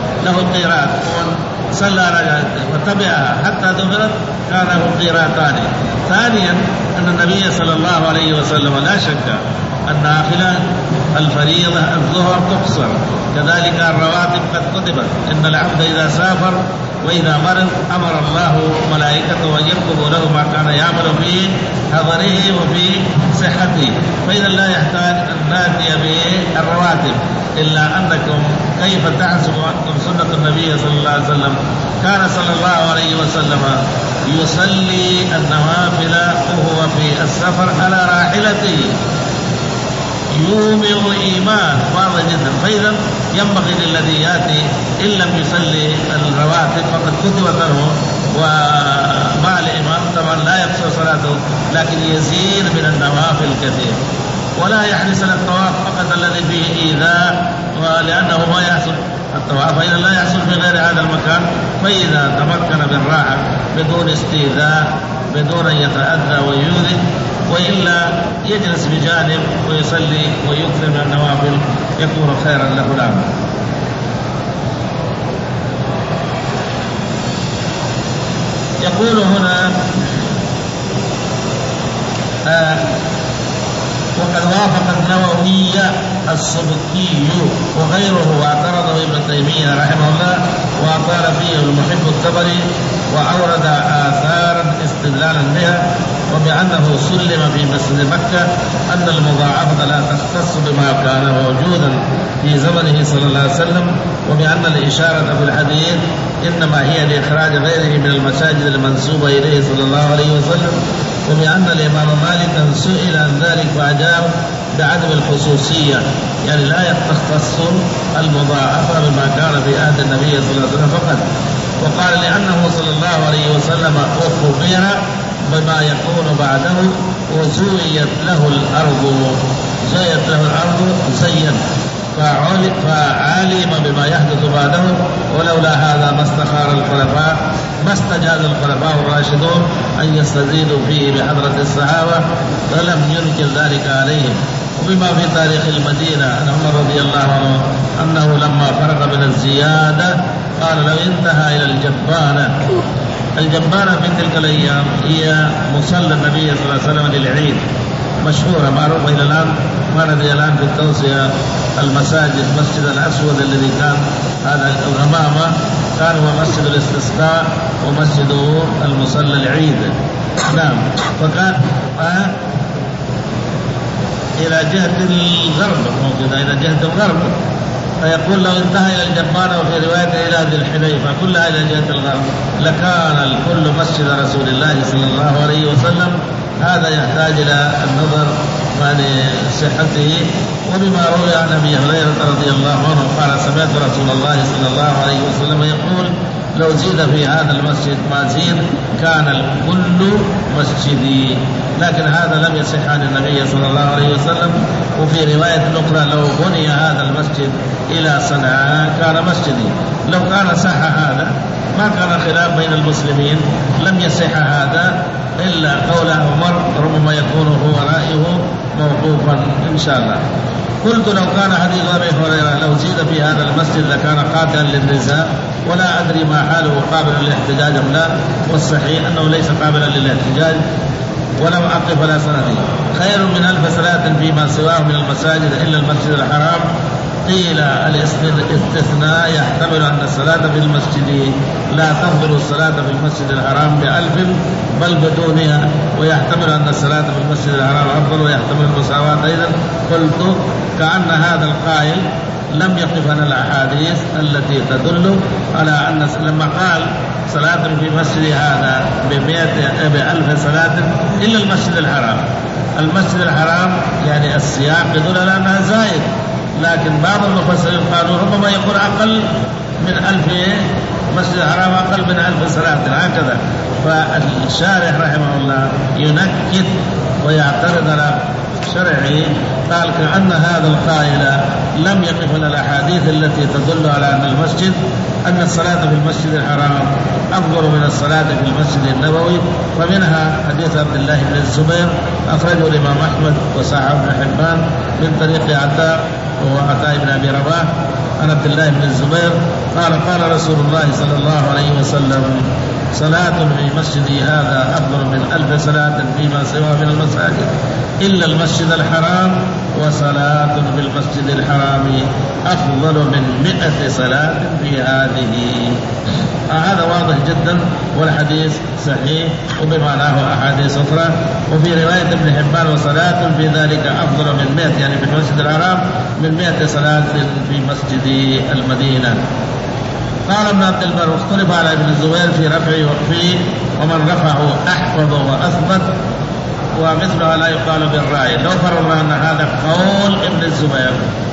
له قيراط، ومن صلى ركعتين وتبعها حتى دبرت كان له قيراطان. ثانيا أن النبي صلى الله عليه وسلم لا شك النافلة الفريضة الظهر تقصر، كذلك الرواتب قد كتبت. إن العبد إذا سافر وإذا مرض أمر الله ملائكته أن يكتبوا له ما كان يعمل في حضره وفي صحته، فإذا لا يحتاج أن نأتي بالرواتب. إلا أنكم كيف تحسب أنتم سنة النبي صلى الله عليه وسلم؟ كان صلى الله عليه وسلم يصلي النوافل وهو في السفر على راحلته يومئ إيمان واضح جدا. فإذا ينبغي للذي يأتي إن لم يصلي الرواتب فقد كتبت له ومع الإمام طبعا لا يقصر صلاته، لكن يزيد من النوافل كثير. ولا يحرص على الطواف فقط الذي فيه إيذاء، ولأنه ما يحصل الطواف فإذا لا يحصل في غير هذا المكان، فإذا تمكن بالراحة بدون استيذاء بدون أن يتأذى ويؤذي، وإلا يجلس بجانب ويصلي ويكثر من النوافل يكون خيرا له. نعم. يقول هنا آه وقد وافق النووي السبكي وغيره واعترضه ابن تيمية رحمه الله، وأطال فيه المحب الطبري، وأورد آثارا استدلالا بها، وبأنه سلم في مسجد مكة أن المضاعفة لا تختص بما كان موجودا في زمنه صلى الله عليه وسلم، وبأن الإشارة في الحديث إنما هي لإخراج غيره من المساجد المنسوبة إليه صلى الله عليه وسلم، وبأن الإمام مالك سئل عن ذلك فأجاب بعدم الخصوصية، يعني لا يختص المضاعفة بما كان في عهد النبي صلى الله عليه وسلم فقط. وقال لأنه صلى الله عليه وسلم أخبر بما يكون بعده وزويت له الأرض زيت له الأرض زين فعالم بما يحدث بعده، ولولا هذا ما استخار الخلفاء ما استجاز الخلفاء الراشدون أن يستزيدوا فيه بحضرة الصحابة، فلم ينكر ذلك عليهم. وبما في تاريخ المدينة أن عمر رضي الله عنه أنه لما فرغ من الزيادة قال لو انتهى إلى الجبانة. الجبانة في تلك الأيام هي مصلى النبي صلى الله عليه وسلم للعيد، مشهورة معروفة إلى الآن، ما ندري الآن في التوسعة المساجد. مسجد الأسود الذي كان هذا الغمامة كان هو مسجد الاستسقاء ومسجد المصلى العيد. نعم. فكان آه إلى جهة الغرب، موجودة إلى جهة الغرب، فيقول لو انتهى إلى الجبانة، وفي رواية إلى ذي الحليفة كلها إلى جهة الغرب، لكان الكل مسجد رسول الله صلى الله عليه وسلم. هذا يحتاج إلى النظر يعني صحته. وبما روي عن أبي هريرة رضي الله عنه قال سمعت رسول الله صلى الله عليه وسلم يقول لو زيد في هذا المسجد ما زيد كان الكل مسجدي. لكن هذا لم يصح عن النبي صلى الله عليه وسلم. وفي رواية أخرى لو بني هذا المسجد إلى صنعاء كان مسجدي. لو كان صح هذا ما كان خلاف بين المسلمين، لم يصح هذا إلا قول عمر، ربما يكون هو رأيه موقوفا إن شاء الله. قلت لو كان حديث أبي هريرة لو زيد في هذا المسجد لكان قاطعا للنزاع، ولا أدري ما حاله قابلا للاحتجاج أم لا، والصحيح أنه ليس قابلا للاحتجاج ولم أقف على سنده. خير من ألف صلاة فيما سواه من المساجد إلا المسجد الحرام. قيل الاستثناء يحتمل أن الصلاة في المسجد لا تفضل الصلاة في المسجد الحرام بألف بل بدونها، ويحتمل أن الصلاة في المسجد الحرام أفضل، ويحتمل المساواة أيضا. قلت كأن هذا القائل لم يقف على الأحاديث التي تدل على أن لما قال صلاة في مسجد هذا بمئة بألف صلاة إلا المسجد الحرام. المسجد الحرام يعني السياق يدل على أنها زائد، لكن بعض المفسرين قالوا ربما يكون أقل من ألف، مسجد الحرام أقل من ألف صلاة هكذا. فالشارح رحمه الله ينكت ويعترض على شرعي، قال كأن هذا القائل لم يقف على الأحاديث التي تدل على أن المسجد أن الصلاة في المسجد الحرام أفضل من الصلاة في المسجد النبوي. فمنها حديث عبد الله بن الزبير أخرجه الإمام أحمد وصححه ابن حبان من طريق عطاء وعطاء بن أبي رباح عن عبد الله بن الزبير قال قال رسول الله صلى الله عليه وسلم صلاة في مسجدي هذا أفضل من ألف صلاة فيما سواه من المساجد إلا المسجد الحرام، وصلاة في المسجد الحرام أفضل من مئة صلاة في هذه. آه هذا واضح جدا، والحديث صحيح وبمعناه أحاديث أخرى. وفي رواية ابن حبان وصلاة في ذلك أفضل من مئة، يعني في المسجد الحرام من مئة صلاة في مسجد المدينة. قال ابن عبد البر اختلف على ابن الزبير في رفعه وقفه، ومن رفعه أحفظ وأثبت، ومثلها لا يقال بالرأي. لو فرضنا أن هذا قول ابن الزبير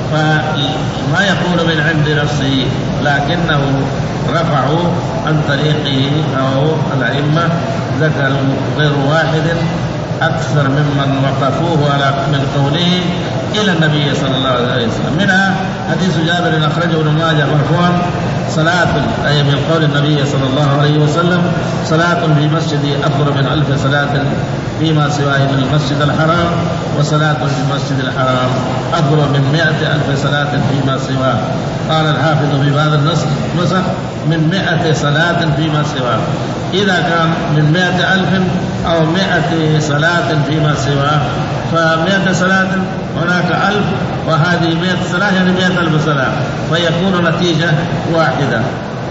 فما يقول من عند نفسه، لكنه رفعوا عن طريقه أو الأئمة ذكروا غير واحد أكثر ممن وقفوه على من قوله إلى النبي صلى الله عليه وسلم. منها حديث جابر أخرجه ابن ماجه مرفوعا صلاة أي من قول النبي صلى الله عليه وسلم صلاة في مسجدي أفضل من ألف صلاة فيما سواه من المسجد الحرام، وصلاة في المسجد الحرام أفضل من مئة ألف صلاة فيما سواه. قال الحافظ في هذا النسخ من مئة صلاة فيما سواه. إذا كان من مئة ألف أو مئة صلاة فيما سواه فمئة صلاة هناك ألف، وهذه مئة صلاة يعني مئة ألف صلاة، فيكون نتيجة واحدة.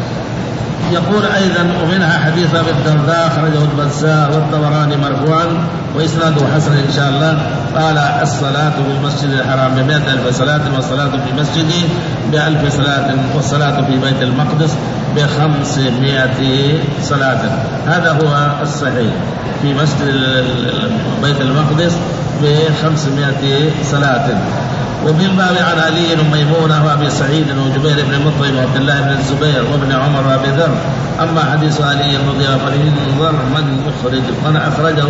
يقول أيضا ومنها حديث أبي الدرداء أخرجه البزار والطبراني مرفوعا وإسناده حسن إن شاء الله. قال الصلاة في المسجد الحرام بمئة ألف صلاة، والصلاة في مسجدي بألف صلاة، والصلاة في بيت المقدس بخمسمائة صلاة. هذا هو الصحيح، في مسجد بيت المقدس بخمسمائة صلاة. وفي الباب عن علي وميمونة وأبي سعيد وجبير بن مطعم وعبد الله بن الزبير وابن عمر وأبي ذر. أما حديث علي رضي الله عنه فلينظر من يخرج، من أخرجه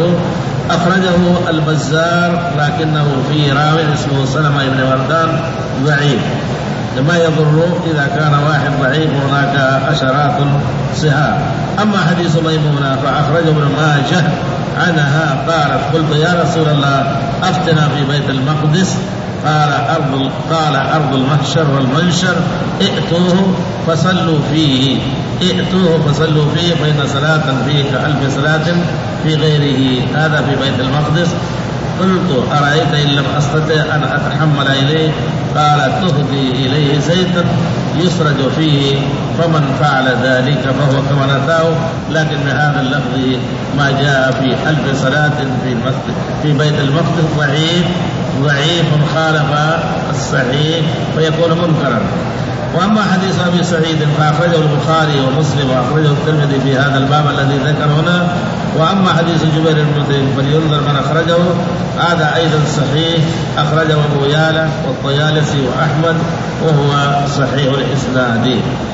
أخرجه البزار، لكنه في راو اسمه سلمة بن وردان ضعيف، ما يضر إذا كان واحد ضعيف هناك عشرات صحاح. أما حديث ميمونة فأخرجه ابن ماجه عنها قالت قلت يا رسول الله أفتنا في بيت المقدس، قال أرض قال أرض المحشر والمنشر، ائتوه فصلوا فيه ائتوه فصلوا فيه فإن صلاة فيه كألف صلاة في غيره. هذا في بيت المقدس. قلت أرأيت إن لم أستطع أن أتحمل إليه؟ قال تهدي إليه زيتا يسرج فيه، فمن فعل ذلك فهو كما نتاه. لكن بهذا اللفظ ما جاء في ألف صلاة في المسجد في بيت المقدس ضعيف ضعيف خالف الصحيح فيكون منكرا. وأما حديث أبي سعيد فأخرجه البخاري ومسلم وأخرجه الترمذي في هذا الباب الذي ذكر هنا. وأما حديث جبير بن مطعم فلينظر من أخرجه، هذا أيضا صحيح، أخرجه أبو يعلى والطيالسي وأحمد وهو صحيح الإسناد.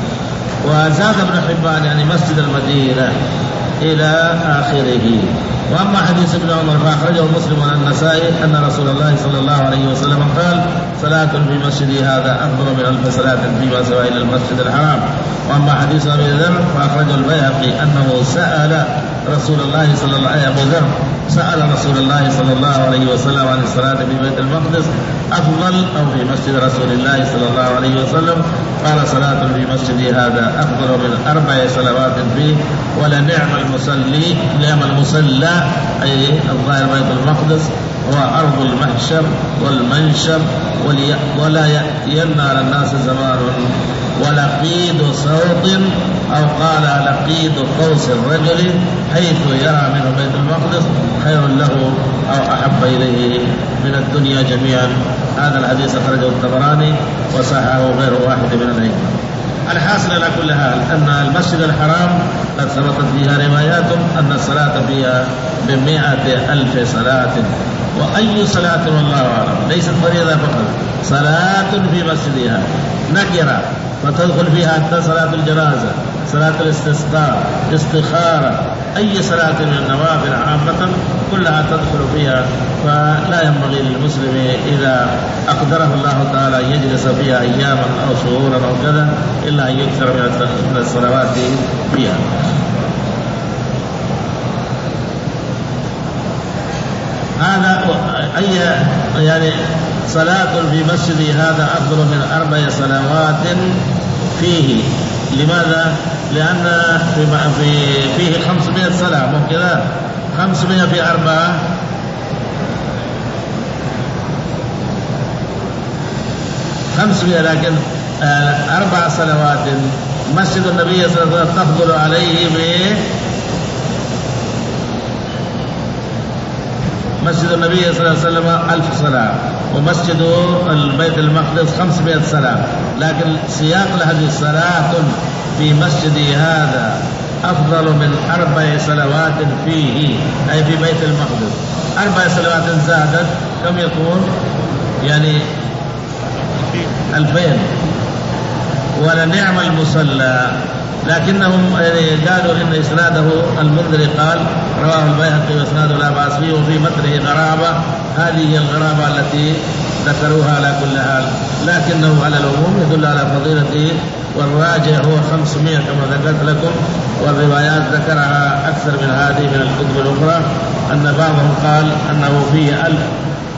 وزاد ابن حبان يعني مسجد المدينة إلى آخره. وأما حديث ابن عمر فأخرجه مسلم عن النسائي أن رسول الله صلى الله عليه وسلم قال صلاة في مسجدي هذا أفضل من ألف صلاة فيما سوى إلى المسجد الحرام. وأما حديث أبي ذر فأخرجه البيهقي أنه سأل رسول الله صلى الله عليه وسلم سأل رسول الله صلى الله عليه وسلم عن الصلاة في بيت المقدس أفضل أو في مسجد رسول الله صلى الله عليه وسلم؟ قال صلاة في مسجدي هذا أفضل من أربع صلوات فيه، ولنعم المصلي نعم المصلى أي الظاهر بيت المقدس هو أرض المحشر والمنشر. ولا يأتين على الناس زمان ولقيد صوت أو قال لقيد قوس الرجل حيث يرى منه بيت المقدس خير له أو أحب إليه من الدنيا جميعا. هذا الحديث أخرجه الطبراني وصححه غير واحد من الأئمة. الحاصل على كل حال أن المسجد الحرام قد ثبتت فيها روايات أن الصلاة فيها بمئة ألف صلاة. وأي صلاة والله أعلم، ليست فريضة فقط، صلاة في مسجدها نكرة فتدخل فيها حتى صلاة الجنازة، صلاة الاستسقاء، استخارة، أي صلاة من النوافل عامة كلها تدخل فيها. فلا ينبغي للمسلم إذا أقدره الله تعالى أن يجلس فيها أياما أو شهورا أو كذا إلا أن يكثر من الصلوات فيها. هذا أي يعني صلاة في مسجدي هذا أفضل من أربع صلوات فيه. لماذا؟ لأن في فيه خمسمائة صلاة، مو كذا؟ خمسمائة في أربعة خمسمائة، لكن أربع صلوات مسجد النبي صلى الله عليه وسلم تفضل عليه ب مسجد النبي صلى الله عليه وسلم ألف صلاة، ومسجد البيت المقدس خمسمائة صلاة، لكن سياق لهذه الصلاة في مسجدي هذا أفضل من أربع صلوات فيه، أي في بيت المقدس. أربع صلوات زادت كم يكون؟ يعني ألفين. ولنعم المصلى. لكنهم يعني قالوا إن إسناده المنذري قال رواه البيهقي وإسناده لا بأس فيه، وفي متنه غرابة. هذه هي الغرابة التي ذكروها على كل حال، لكنه على العموم يدل على فضيلته، والراجع هو خمسمائة كما ذكرت لكم، والروايات ذكرها أكثر من هذه من الكتب الأخرى، أن بعضهم قال أنه فيه ألف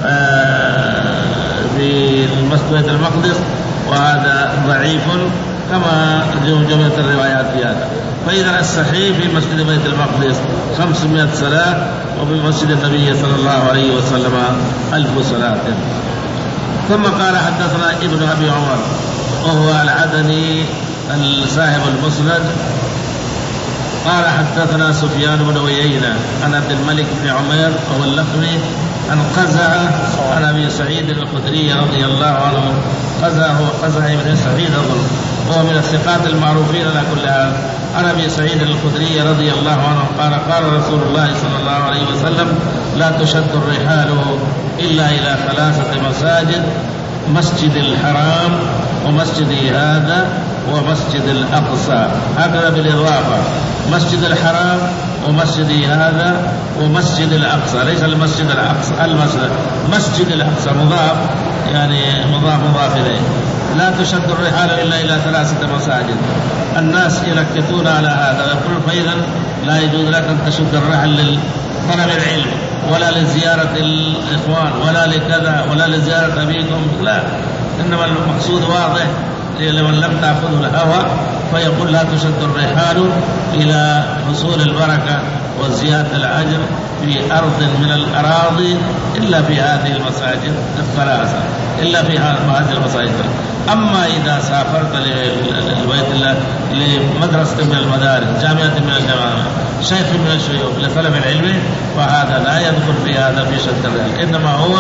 في مسجد المقدس، وهذا ضعيف كما جملة الروايات في هذا. فإذا الصحيح في مسجد بيت المقدس خمسمائة صلاة، وفي مسجد النبي صلى الله عليه وسلم ألف صلاة. ثم قال حدثنا ابن أبي عمر وهو العدني صاحب المسند قال حدثنا سفيان بن عيينة عن عبد الملك بن عمير وهو اللخمي عن قزعة عن أبي سعيد الخدري رضي الله عنه. قزعة هو قزعة بن سعيد أظن، وهو من الثقات المعروفين على كل حال. عن أبي سعيد الخدري رضي الله عنه قال قال رسول الله صلى الله عليه وسلم لا تشد الرحال إلا إلى ثلاثة مساجد: مسجد الحرام، ومسجدي هذا، ومسجد الأقصى. هكذا بالإضافة: مسجد الحرام، ومسجدي هذا، ومسجد الأقصى. ليس المسجد الأقصى، المسجد مسجد الأقصى مضاف، يعني مضاف مضاف إليه. لا تشد الرحال إلا إلى ثلاثة مساجد. الناس يركزون على هذا ويقولون فإذا لا يجوز لك أن تشد الرحل لطلب العلم، ولا لزيارة الإخوان، ولا لكذا، ولا لزيارة أبيكم. لا، إنما المقصود واضح لمن لم تأخذه الهوى، فيقول لا تشد الرحال إلى حصول البركة وزيادة الأجر في أرض من الأراضي إلا في هذه المساجد الثلاثة، إلا في هذه المساجد. أما إذا سافرت لبيت الله، لمدرسة من المدارس، جامعة من الجامعات، شيخ من الشيوخ لطلب العلم، فهذا لا يدخل في هذا في شد الرحال، إنما هو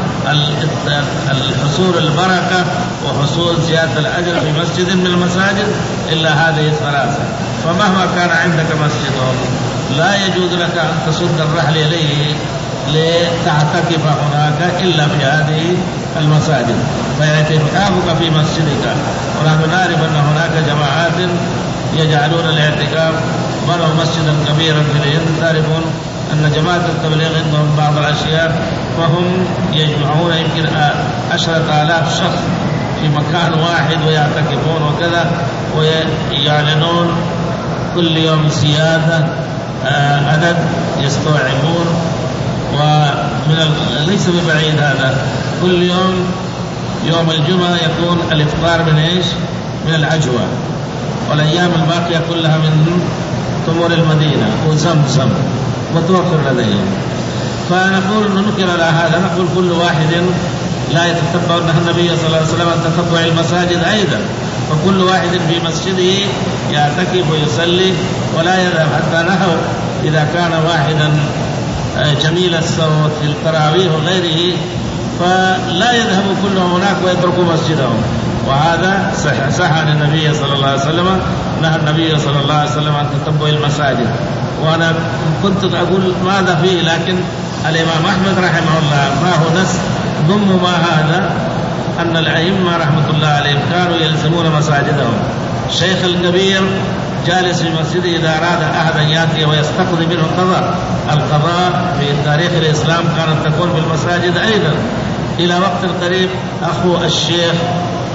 الحصول البركة وحصول زيادة الأجر في مسجد من المساجد إلا هذه الثلاثة. فمهما كان عندك مسجد لا يجوز لك أن تسد الرحل إليه لتعتكف هناك إلا في هذه المساجد، فاعتكافك في مسجدك. ونحن نعرف أن هناك جماعات يجعلون الاعتكاف، بنوا مسجدا كبيرا في الهند. تعرفون أن جماعة التبليغ عندهم بعض الأشياء، فهم يجمعون يمكن عشرة آلاف شخص في مكان واحد ويعتكفون وكذا، ويعلنون كل يوم زيادة عدد يستوعبون. ومن ال... ليس ببعيد هذا، كل يوم يوم الجمعة يكون الإفطار من إيش؟ من العجوة، والأيام الباقية كلها من تمور المدينة وزمزم متوفر لديهم. فنقول ننكر على هذا، نقول كل واحد لا يتتبع أن النبي صلى الله عليه وسلم تتبع المساجد أيضا، فكل واحد في مسجده يعتكف ويصلي ولا يذهب. حتى نهوا إذا كان واحدا جميل الصوت في التراويح وغيره فلا يذهب كلهم هناك ويتركوا مسجدهم، وهذا صح, صح عن النبي صلى الله عليه وسلم. نهى النبي صلى الله عليه وسلم عن تتبع المساجد. وأنا كنت أقول ماذا فيه، لكن الإمام أحمد رحمه الله ما هو نص ضم ما هذا، أن الأئمة رحمة الله عليهم كانوا يلزمون مساجدهم. الشيخ الكبير جالس في مسجده إذا أراد أحد أن يأتي ويستقضي منه قضاء. القضاء في تاريخ الإسلام كانت تكون في المساجد أيضا. إلى وقت قريب أخو الشيخ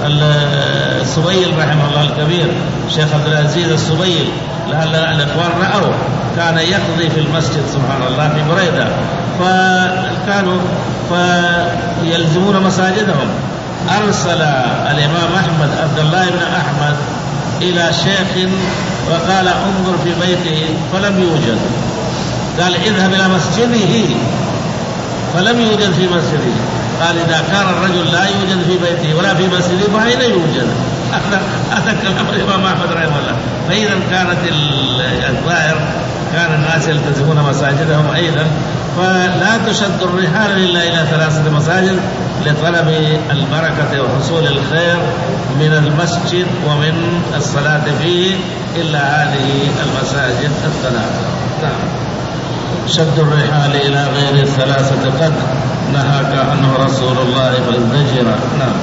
السبيل رحمه الله الكبير شيخ عبد العزيز السبيل لعل الإخوان رأوا كان يقضي في المسجد سبحان الله في بريدة، فكانوا فيلزمون مساجدهم. أرسل الإمام أحمد عبد الله بن أحمد إلى شيخ وقال انظر في بيته فلم يوجد، قال اذهب إلى مسجده فلم يوجد في مسجده، قال إذا كان الرجل لا يوجد في بيته ولا في مسجده فأين يوجد؟ هذا كلام الإمام أحمد رحمه الله. فإذا كانت الظاهر كان الناس يلتزمون مساجدهم أيضا، فلا تشد الرحال إلا إلى ثلاثة مساجد لطلب البركة وحصول الخير من المسجد ومن الصلاة فيه إلا هذه المساجد الثلاثة. شد الرحال إلى غير الثلاثة قد نهاك عنه رسول الله فالزجر. نعم.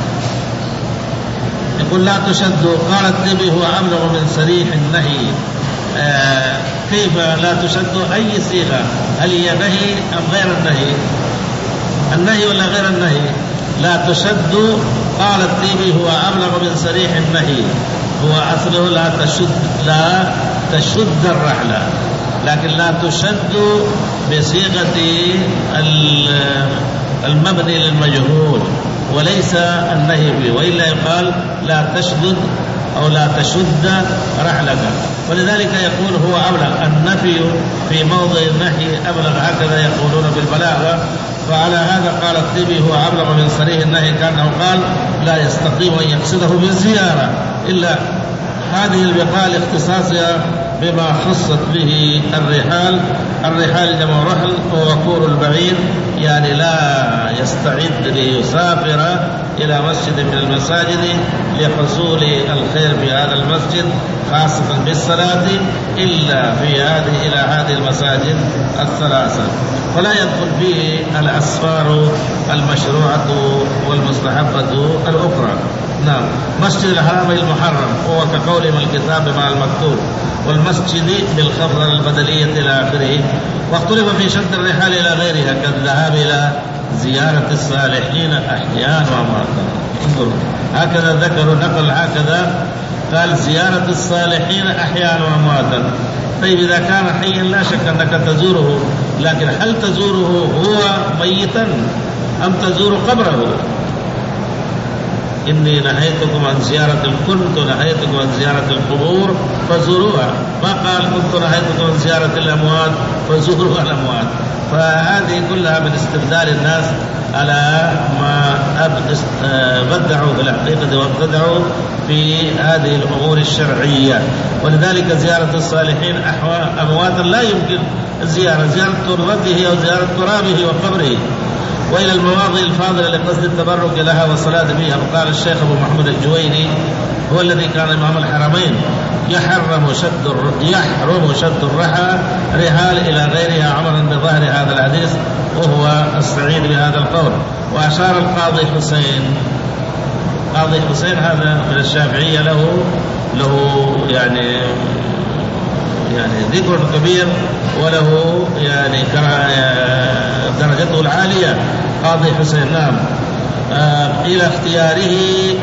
يقول لا تشد، قال الطبي هو أبلغ من صريح النهي. آه كيف لا تشد؟ أي صيغة؟ هل هي نهي أم غير النهي؟ النهي ولا غير النهي؟ لا تشد قال الطبي هو أبلغ من صريح النهي، هو أصله لا تشد، لا تشد الرحلة، لكن لا تشد بصيغة المبني للمجهول وليس النهي به، وإلا يقال لا تشدد أو لا تشد رحلك، ولذلك يقول هو أبلغ. النفي في موضع النهي أبلغ، هكذا يقولون بالبلاغة. فعلى هذا قال الطبي هو أبلغ من صريح النهي، كأنه قال لا يستقيم أن يقصده بالزيارة إلا هذه البقاء لاختصاصها بما خصت به الرحال. الرحال جمع رحل ووقور البعير، يعني لا يستعد ليسافر إلى مسجد من المساجد لحصول الخير في هذا المسجد خاصة بالصلاة إلا في هذه إلى هذه المساجد الثلاثة، فلا يدخل فيه الأسفار المشروعة والمستحبة الأخرى. نعم. مسجد الحرام المحرم هو كقولهم الكتاب مع المكتوب، والمسجد بالخفض البدلية إلى آخره. واختلف في شد الرحال إلى غيرها كالذهاب إلى زيارة الصالحين أحيانا وأمواتا. انظروا هكذا ذكروا نقل، هكذا قال زيارة الصالحين أحيانا وأمواتا. طيب إذا كان حيا لا شك أنك تزوره، لكن هل تزوره هو ميتا أم تزور قبره؟ إني نهيتكم عن زيارة، كنت نهيتكم عن زيارة القبور فزوروها، ما قال كنت نهيتكم عن زيارة الأموات فزوروا الأموات. فهذه كلها من استبدال الناس على ما بدعوا في الحقيقة وابتدعوا في هذه الأمور الشرعية. ولذلك زيارة الصالحين أمواتا لا يمكن الزيارة، زيارة تربته أو زيارة ترابه وقبره، وإلى المواضع الفاضلة لقصد التبرك لها والصلاة فيها. وقال الشيخ أبو محمد الجويني هو الذي كان إمام الحرمين يحرم شد يحرم شد الرحى رحال إلى غيرها عملا بظاهر هذا الحديث، وهو السعيد بهذا القول. وأشار القاضي حسين، قاضي حسين هذا من الشافعية له له يعني يعني ذكر كبير وله يعني درجته العالية، قاضي حسين. نعم. آه إلى اختياره،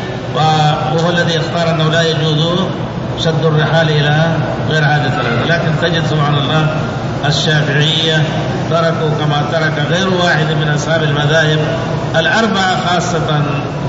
وهو الذي اختار أنه لا يجوز شد الرحال إلى غير هذه الثلاثة، لكن تجد سبحان الله الشافعية تركوا كما ترك غير واحد من أصحاب المذاهب الأربعة، خاصة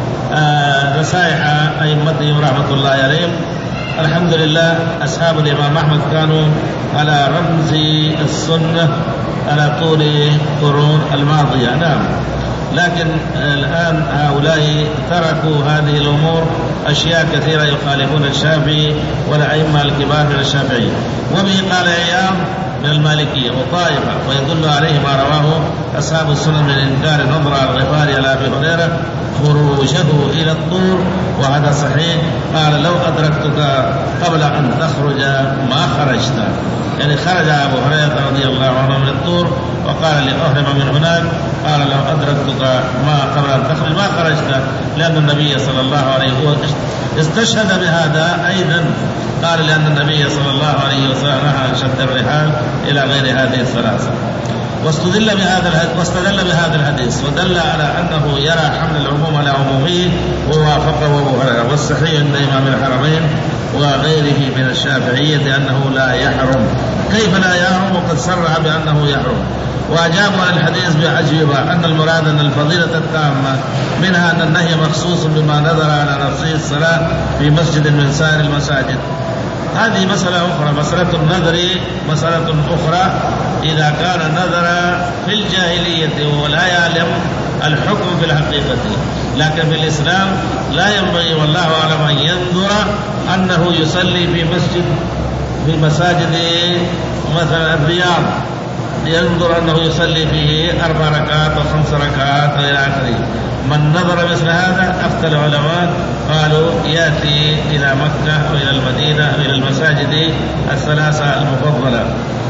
آه نصائح أئمتهم رحمة الله عليهم. الحمد لله أصحاب الإمام أحمد كانوا على رمز السنة على طول قرون الماضية. نعم. لكن الآن هؤلاء تركوا هذه الأمور، أشياء كثيرة يخالفون الشافعي والأئمة الكبار من الشافعي. وبه قال عياض من المالكية وطائفة، ويدل عليه ما رواه أصحاب السنن من إنكار نظر الغفاري على أبي هريرة خروجه إلى الطور، وهذا صحيح. قال لو أدركتك قبل أن تخرج ما خرجت، يعني خرج أبو هريرة رضي الله عنه من الطور وقال لأهرم من هناك، قال لو أدركتك ما قبل أن تخرج ما خرجت، لأن النبي صلى الله عليه وسلم استشهد بهذا أيضا، قال لأن النبي صلى الله عليه وسلم نهى عن شد الرحال إلى غير هذه الثلاثة. واستدل بهذا واستدل بهذا الحديث ودل على أنه يرى حمل العموم على عمومه ووافقه أبو هريرة. والصحيح عند إمام الحرمين وغيره من الشافعية أنه لا يحرم. كيف لا يحرم وقد صرح بأنه يحرم؟ وأجابوا عن الحديث بأجوبة أن المراد أن الفضيلة التامة منها أن النهي مخصوص بما نظر على نفسه الصلاة في مسجد من سائر المساجد. هذه مسألة أخرى. مسألة النذر مسألة أخرى إذا كان نذر في الجاهلية ولا يعلم الحكم في الحقيقة، لكن في الإسلام لا ينبغي والله أعلم أن ينذر أنه يصلي في مسجد في مساجد مثلا الرياض، ينظر أنه يصلي فيه أربع ركعات وخمس ركعات وإلى آخره. من نظر مثل هذا أفتى العلماء قالوا يأتي إلى مكة وإلى المدينة وإلى المساجد الثلاثة المفضلة.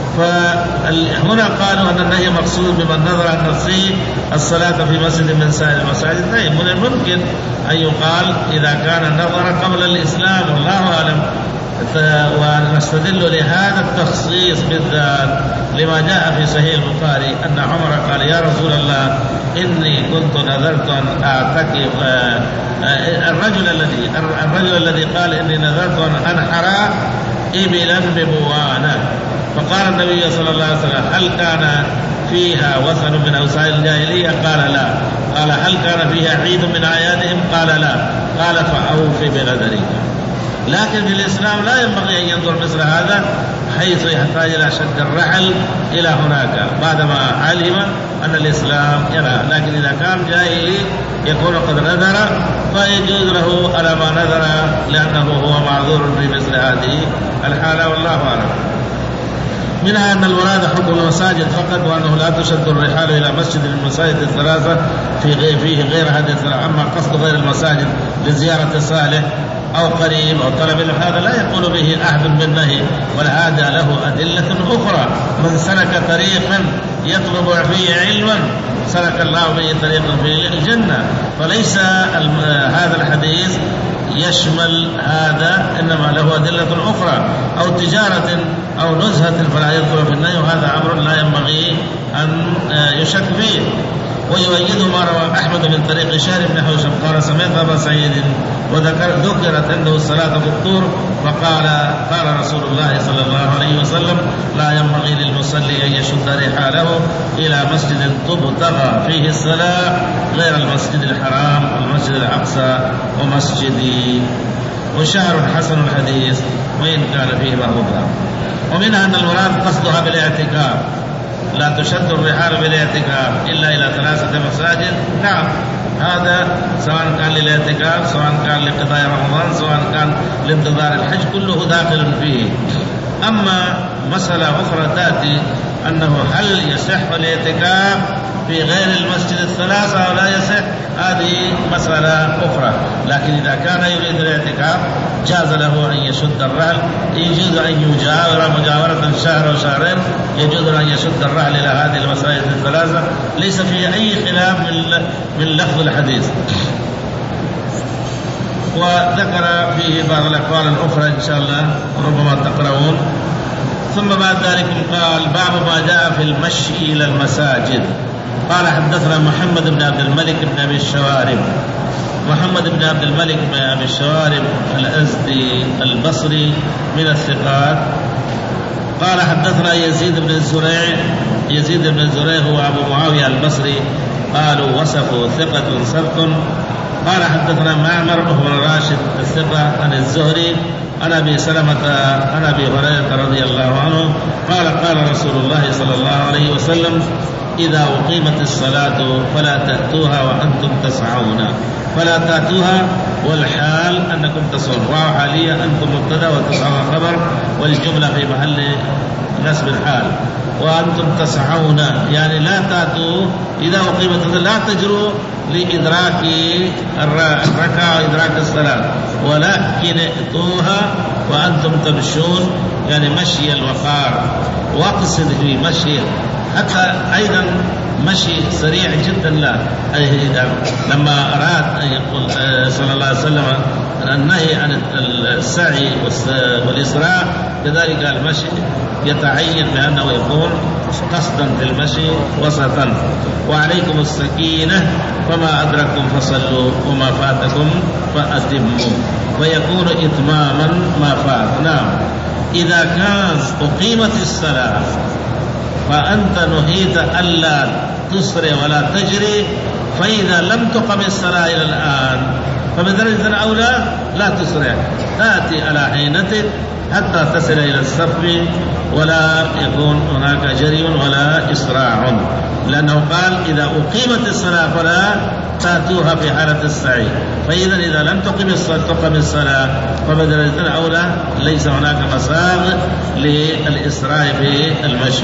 فهنا قالوا أن النهي مقصود بمن نظر عن نفسه الصلاة في مسجد من سائر المساجد. طيب من الممكن أن يقال إذا كان النظر قبل الإسلام والله أعلم، ونستدل لهذا التخصيص بالذات لما جاء في صحيح البخاري أن عمر قال يا رسول الله إني كنت نذرت أن أعتكف. الرجل الذي الرجل الذي قال إني نذرت أن أنحر إبلا ببوانة، فقال النبي صلى الله عليه وسلم هل كان فيها وثن من أوثان الجاهلية؟ قال لا. قال هل كان فيها عيد من أعيادهم؟ قال لا. قال فأوف بنذرك. لكن في الإسلام لا ينبغي أن ينظر مثل هذا حيث يحتاج إلى شد الرحل إلى هناك بعدما علم أن الإسلام يرى. لكن إذا كان جاهلي يكون قد نذر فيجوز له على ما نذر لأنه هو معذور في مثل هذه الحالة والله أعلم. منها أن المراد حكم المساجد فقط، وأنه لا تشد الرحال إلى مسجد من المساجد الثلاثة في غير فيه غير هذه الثلاثة. أما قصد غير المساجد لزيارة صالح أو قريب أو طلب العلم هذا لا يقول به أحد بالنهي، ولهذا له أدلة أخرى. من سلك طريقا يطلب فيه علما سلك الله به طريقا في الجنة. فليس هذا الحديث يشمل هذا، إنما له أدلة أخرى. أو تجارة أو نزهة فلا يدخل في النهي، وهذا أمر لا ينبغي أن يشك فيه. ويؤيد ما روى أحمد من طريق شهر بن حوشب قال سمعت أبا سعيد وذكر ذكرت عنده الصلاة في الطور فقال قال رسول الله صلى الله عليه وسلم لا ينبغي للمصلي أن يشد رحاله إلى مسجد تبتغى فيه الصلاة غير المسجد الحرام والمسجد الأقصى ومسجدي. وشهر حسن الحديث وإن كان فيه بعض الضعف. ومنها أن المراد قصدها بالاعتكاف، لا تشد الرحال بالاعتكاف إلا إلى ثلاثة مساجد. نعم هذا سواء كان للاعتكاف سواء كان لقضاء رمضان سواء كان لانتظار الحج كله داخل فيه. أما مسألة أخرى تأتي أنه هل يصح الاعتكاف في غير المسجد الثلاثة أو لا يصح، هذه مسألة أخرى. لكن إذا كان يريد الاعتكاف جاز له أن يشد الرحل، يجوز أن يجاور مجاورة شهر أو شهرين، يجوز أن يشد الرحل إلى هذه المساجد الثلاثة، ليس فيه أي خلاف من لفظ الحديث. وذكر فيه بعض الأقوال الأخرى إن شاء الله ربما تقرؤون. ثم بعد ذلك قال باب ما جاء في المشي إلى المساجد. قال حدثنا محمد بن عبد الملك بن أبي الشوارب. محمد بن عبد الملك بن أبي الشوارب الأزدي البصري من الثقات. قال حدثنا يزيد بن الزريع. يزيد بن الزريع هو أبو معاوية البصري، قالوا وصفوا ثقة صدق. قال حدثنا معمر بن راشد الثقة عن الزهري عن أبي سلمة عن أبي هريرة رضي الله عنه قال قال رسول الله صلى الله عليه وسلم إذا أقيمت الصلاة فلا تأتوها وأنتم تسعون. فلا تأتوها والحال أنكم تسعون، واو حالية أنتم مبتدأ وتسعون خبر، والجملة في محل نسب الحال. وأنتم تسعون يعني لا تأتوا إذا أقيمت، لا تجروا لإدراك الركعة وإدراك الصلاة، ولكن ائتوها وأنتم تمشون يعني مشي الوقار. واقصد في مشي حتى أيضا مشي سريع جدا، لا إذا لما أراد أن يقول صلى الله عليه وسلم النهي عن السعي والإسراع كذلك المشي يتعين بأنه يكون قصدا في المشي وسطا. وعليكم السكينة، فما أدركتم فصلوا وما فاتكم فأتموا، ويكون إتماما ما فات. نعم. إذا كان أقيمت الصلاة فأنت نهيت ألا تسرع ولا تجري، فإذا لم تقم الصلاة إلى الآن فبدرجة أولى لا تسرع، تأتي على حينتك حتى تصل إلى الصف ولا يكون هناك جري ولا إسراع، لأنه قال إذا أقيمت الصلاة فلا تأتوها في حالة السعي. فإذا إذا لم تقم الصلاة تقم الصلاة فبدرجة أولى ليس هناك مساغ للإسراع في المشي.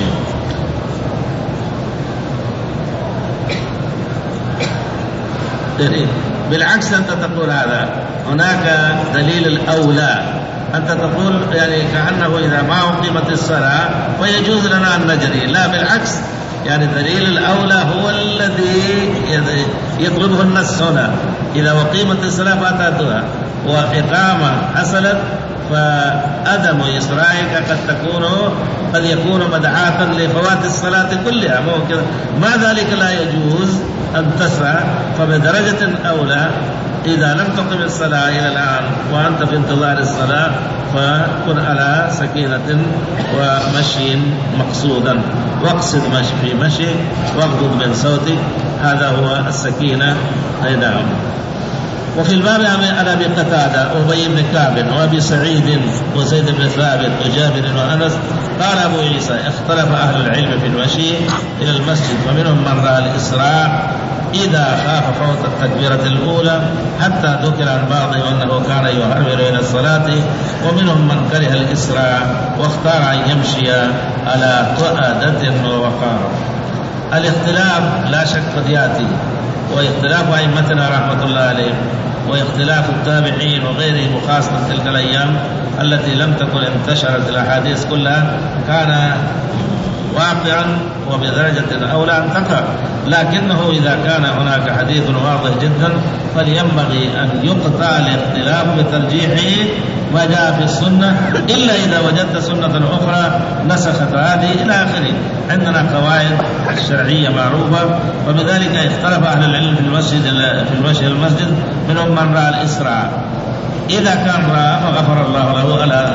بالعكس أنت تقول هذا هناك دليل الأولى، أنت تقول يعني كأنه إذا ما أقيمت الصلاة فيجوز لنا أن نجري، لا بالعكس، يعني دليل الأولى هو الذي يطلبه النص هنا. إذا أقيمت الصلاة فأتاتها وإقامة حصلت فأدم إسرائك قد تكون قد يكون مدعاة لفوات الصلاة كلها، ممكن ما ذلك لا يجوز أن تسعى. فبدرجة أولى إذا لم تقم الصلاة إلى الآن وأنت في انتظار الصلاة فكن على سكينة ومشي مقصودا، واقصد مشي في مشي واغضض من صوتك، هذا هو السكينة. أي نعم. وفي الباب عن أبي قتادة وأبي بن كعب وأبي سعيد وزيد بن ثابت وجابر وأنس قال أبو عيسى اختلف أهل العلم في المشي إلى المسجد، ومنهم من رأى الإسراع إذا خاف فوت التكبيرة الأولى، حتى ذكر عن بعضهم أنه كان يهرول إلى الصلاة، ومنهم من كره الإسراع واختار أن يمشي على قعدة ووقار. الاختلاف لا شك قد يأتي، واختلاف أئمتنا رحمة الله عليهم واختلاف التابعين وغيرهم، وخاصة تلك الأيام التي لم تكن انتشرت الأحاديث كلها، كان واقعا وبدرجة أولى أن تقع. لكنه إذا كان هناك حديث واضح جدا فلينبغي أن يقطع الاختلاف بترجيح ما جاء في السنة، إلا إذا وجدت سنة أخرى نسخت هذه إلى آخره. عندنا قواعد الشرعية معروفة، وبذلك اختلف أهل العلم في المسجد في المشي المسجد، منهم من رأى الإسراع، إذا كان رأى فغفر الله له على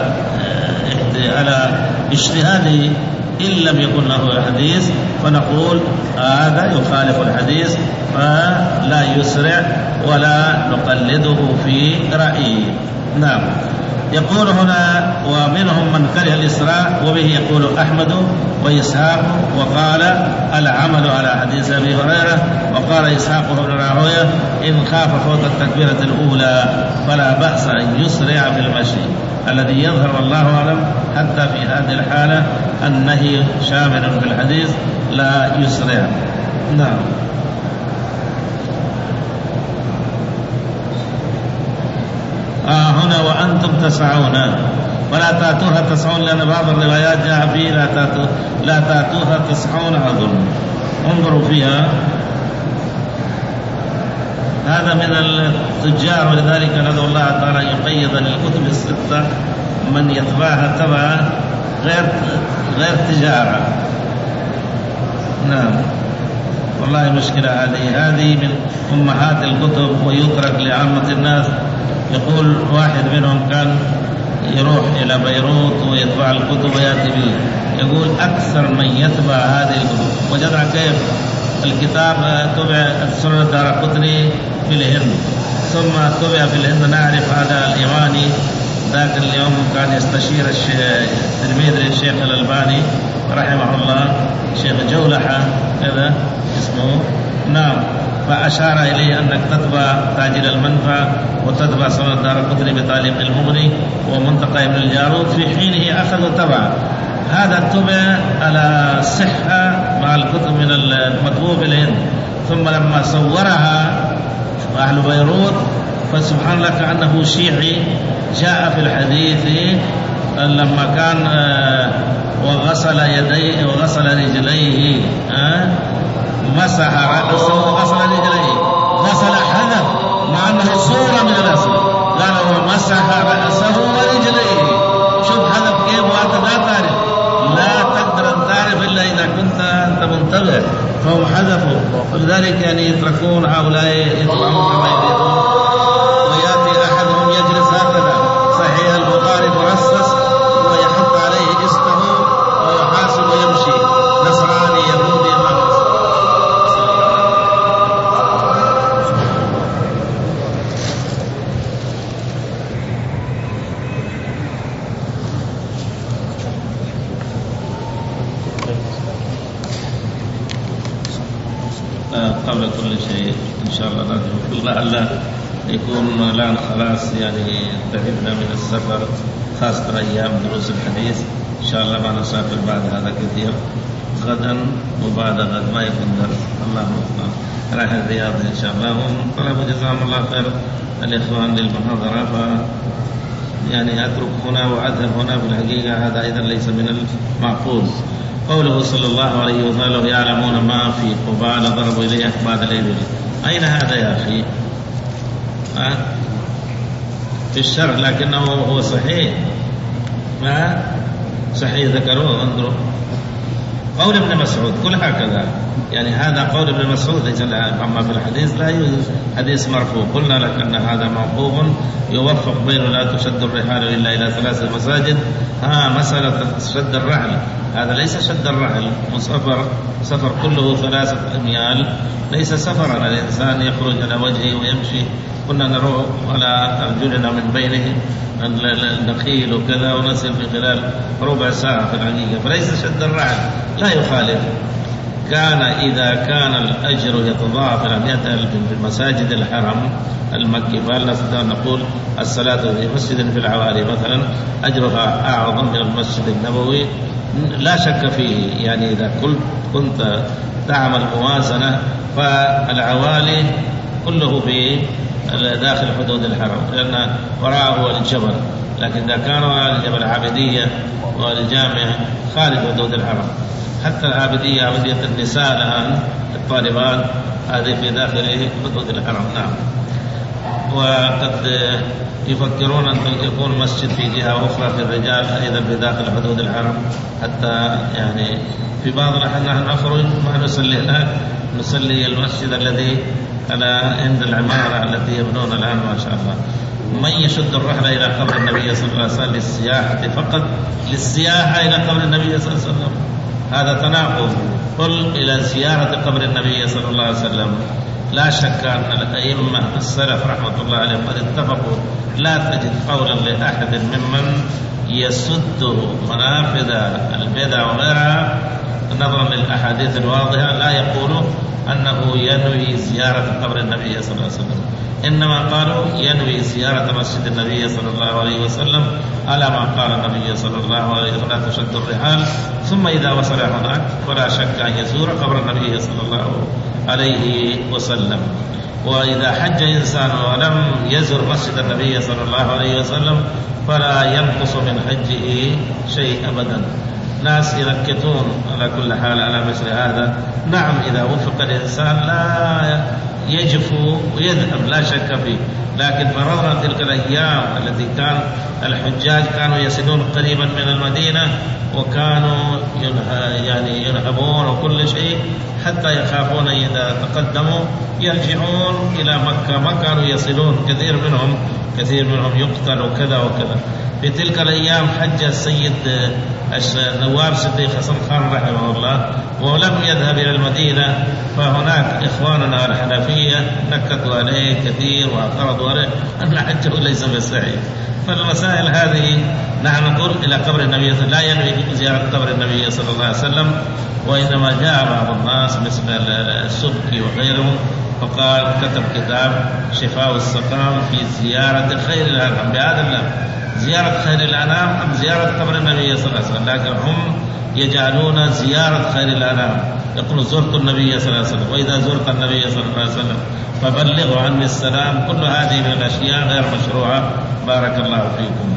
على اجتهاده، إن لم يكن له حديث فنقول هذا يخالف الحديث فلا يسرع ولا نقلده في رأيه. نعم. يقول هنا ومنهم من كره الإسراع، وبه يقول أحمد وإسحاق، وقال العمل على حديث أبي هريرة. وقال إسحاق بن راهويه إن خاف فوت التكبيرة الأولى فلا بأس أن يسرع في المشي. الذي يظهر والله أعلم حتى في هذه الحالة النهي شامل في الحديث لا يسرع. نعم. آه هنا وأنتم تسعون ولا تأتوها تسعون، لأن بعض الروايات جاء فيه لا تأتو لا تأتوها تسعون أظن. انظروا فيها، هذا من التجار، ولذلك ندعو الله تعالى يقيد للكتب الستة من يتبعها تبع غير غير تجارة. نعم. والله مشكلة هذه هذه من أمهات الكتب ويترك لعامة الناس. يقول واحد منهم كان يروح إلى بيروت ويتبع الكتب ويأتي به، يقول أكثر من يتبع هذه الكتب. وجدنا كيف الكتاب تبع السنة الدارقطني في الهند، ثم تبع في الهند نعرف هذا الإيماني ذاك اليوم كان يستشير تلميذ الشيخ الألباني رحمه الله، شيخ جولحة كذا اسمه. نعم. فأشار إليه أنك تتبع تاج المنفى وتتبع سنة الدارقطني بتعليق المغني ومنتقى ابن الجارود، في حينه أخذ تبع هذا تبع على صحة مع الكتب من المطبوع في الهند. ثم لما صورها أهل بيروت فسبحان الله كأنه شيعي، جاء في الحديث لما كان وغسل يديه وغسل رجليه مسح رأسه وغسل رجليه، غسل حذف مع أنه صورة من الأصل، قال هو مسح رأسه ورجليه. شوف حذف كيف وأنت لا تعرف، فهم حذفوا، ولذلك يعني يتركون هؤلاء يطلعون كما يريدون، ويأتي أحدهم يجلس هكذا صحيح البخاري مرصص ويحط عليه اسمه ويحاسب ويمشي، نصراني يهودي ما قبل كل شيء إن شاء الله نرجو لعل يكون الآن خلاص يعني تعبنا من السفر، خاصة أيام دروس الحديث. إن شاء الله ما نسافر بعد هذا كثير، غدا وبعد غد ما يكون درس، الله أكبر. راح الرياض إن شاء الله، وطلبوا جزاهم الله خير الإخوان للمحاضرة، ف يعني أترك هنا وأذهب هنا، في الحقيقة هذا أيضا ليس من المعقول. قوله صلى الله عليه وسلم يعلمون ما في قباء ضربوا إليه أكباد الإبل، أين هذا يا أخي؟ أه؟ في الشرع، لكنه هو صحيح، ما صحيح ذكروه. انظروا قول ابن مسعود كل هكذا، يعني هذا قول ابن مسعود ليس، أما في الحديث لا يوجد حديث مرفوع. قلنا لك أن هذا موقوف يوفق بين لا تشد الرحال إلا إلى ثلاث مساجد. ها مسألة شد الرحل، هذا ليس شد الرحل، مسافر سفر كله ثلاثة أميال، ليس سفرا الإنسان يخرج على وجهه ويمشي. كنا نروح على أرجلنا من بينه النخيل وكذا، ونسير في خلال ربع ساعة في الحقيقة، فليس شد الرحل، لا يخالف. كان إذا كان الأجر يتضاعف إلى مئة ألف في المساجد الحرم المكي، فهل نستطيع نقول الصلاة في مسجد في العوالي مثلا أجرها أعظم من المسجد النبوي؟ لا شك فيه. يعني إذا كنت كنت تعمل موازنة، فالعوالي كله في داخل حدود الحرم، لأن وراءه الجبل، لكن إذا كانوا الجبل العابدية والجامعة خارج حدود الحرم، حتى العابدية عابدية النساء الآن الطالبات هذه في داخل حدود الحرم. نعم. وقد يفكرون أن يكون مسجد في جهة أخرى في الرجال أيضا في داخل حدود الحرم، حتى يعني في بعض الأحيان نحن نخرج ما نصلي هناك، نصلي المسجد الذي على عند العمارة التي يبنون الآن ما شاء الله. من يشد الرحلة إلى قبر النبي صلى الله عليه وسلم للسياحة فقط، للسياحة إلى قبر النبي صلى الله عليه وسلم، هذا تناقض. قل إلى زيارة قبر النبي صلى الله عليه وسلم. لا شك أن الأئمة السلف رحمة الله عليهم قد اتفقوا، لا تجد قولا لأحد ممن يسد منافذ البدع وغيرها نظرا للأحاديث الواضحة لا يقول أنه ينوي زيارة قبر النبي صلى الله عليه وسلم، إنما قالوا ينوي زيارة مسجد النبي صلى الله عليه وسلم على ما قال النبي صلى الله عليه وسلم لا تشد الرحال. ثم إذا وصل هناك فلا شك أن يزور قبر النبي صلى الله عليه وسلم. وإذا حج إنسان ولم يزر مسجد النبي صلى الله عليه وسلم فلا ينقص من حجه شيء أبدا. ناس ينكتون على كل حال على مثل هذا. نعم إذا وفق الإنسان لا يجف ويذهب لا شك فيه، لكن مررنا تلك الأيام التي كان الحجاج كانوا يصلون قريبا من المدينة وكانوا يعني ينهبون وكل شيء حتى يخافون إذا تقدموا يرجعون إلى مكة، ما كانوا يصلون، كثير منهم كثير منهم يقتل وكذا وكذا. في تلك الأيام حج السيد النواب صديق حسن خان رحمه الله ولم يذهب إلى المدينة، فهناك إخواننا الحنفية نكتوا عليه كثير واعترضوا عليه أن حجه ليس بالصحيح. فالمسائل هذه نحن نقول إلى قبر النبي صلى الله عليه وسلم، لا ينوي زيارة قبر النبي صلى الله عليه وسلم. وإنما جاء بعض الناس مثل السبكي وغيره فقال كتب كتاب شفاء السقام في زيارة خير الأنام بهذا اللفظ، زيارة خير الأنام أم زيارة قبر النبي صلى الله عليه وسلم، لكن هم يجعلون زيارة خير الأنام، يقول زرت النبي صلى الله عليه وسلم، وإذا زرت النبي صلى الله عليه وسلم فبلغوا عني السلام. كل هذه من الأشياء غير مشروعة. بارك الله فيكم.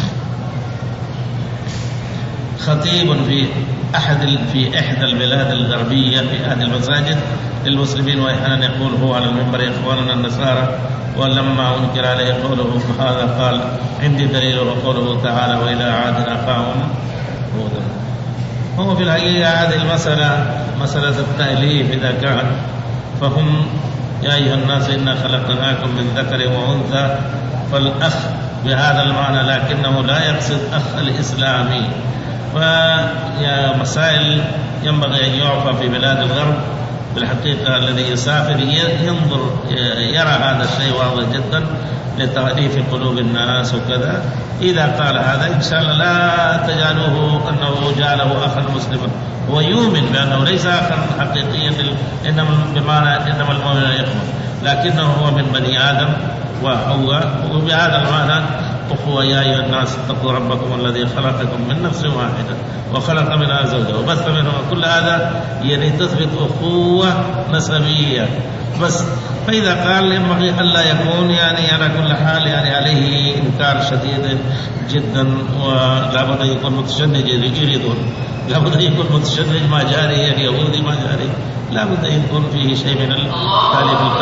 خطيب في أحد في إحدى البلاد الغربية في أحد المساجد للمسلمين وأحيانا يقول هو على المنبر إخواننا النصارى، ولما أنكر عليه قوله هذا قال عندي دليل وقوله تعالى وإلى عاد أخاهم هودا. هو في الحقيقة هذه المسألة مسألة التأليف إذا كان، فهم يا أيها الناس إنا خلقناكم من ذكر وأنثى، فالأخ بهذا المعنى، لكنه لا يقصد أخ الإسلامي. فيا مسائل ينبغي أن يعرف في بلاد الغرب بالحقيقة. الذي يسافر ينظر يرى هذا الشيء واضح جدا لتأليف قلوب الناس وكذا. إذا قال هذا إن شاء الله لا تجعلوه أنه جعله أخا مسلما، هو يؤمن بأنه ليس أخا حقيقيا، إنما بمعنى إنما المؤمن يخمر، لكنه هو من بني آدم وحواء، وبهذا المعنى أخوة. يا أيها الناس اتقوا ربكم الذي خلقكم من نفس واحدة وخلق منها زوجها وبث منهما، كل هذا يعني تثبت أخوة نسبية بس. فإذا قال ينبغي ألا يكون يعني على كل حال يعني عليه إنكار شديد جدا، ولا بد أن يكون متشنج يريدون، لا بد أن يكون متشنج ما جاري اليهودي ما جاري، لا بد أن يكون فيه شيء من التأليف.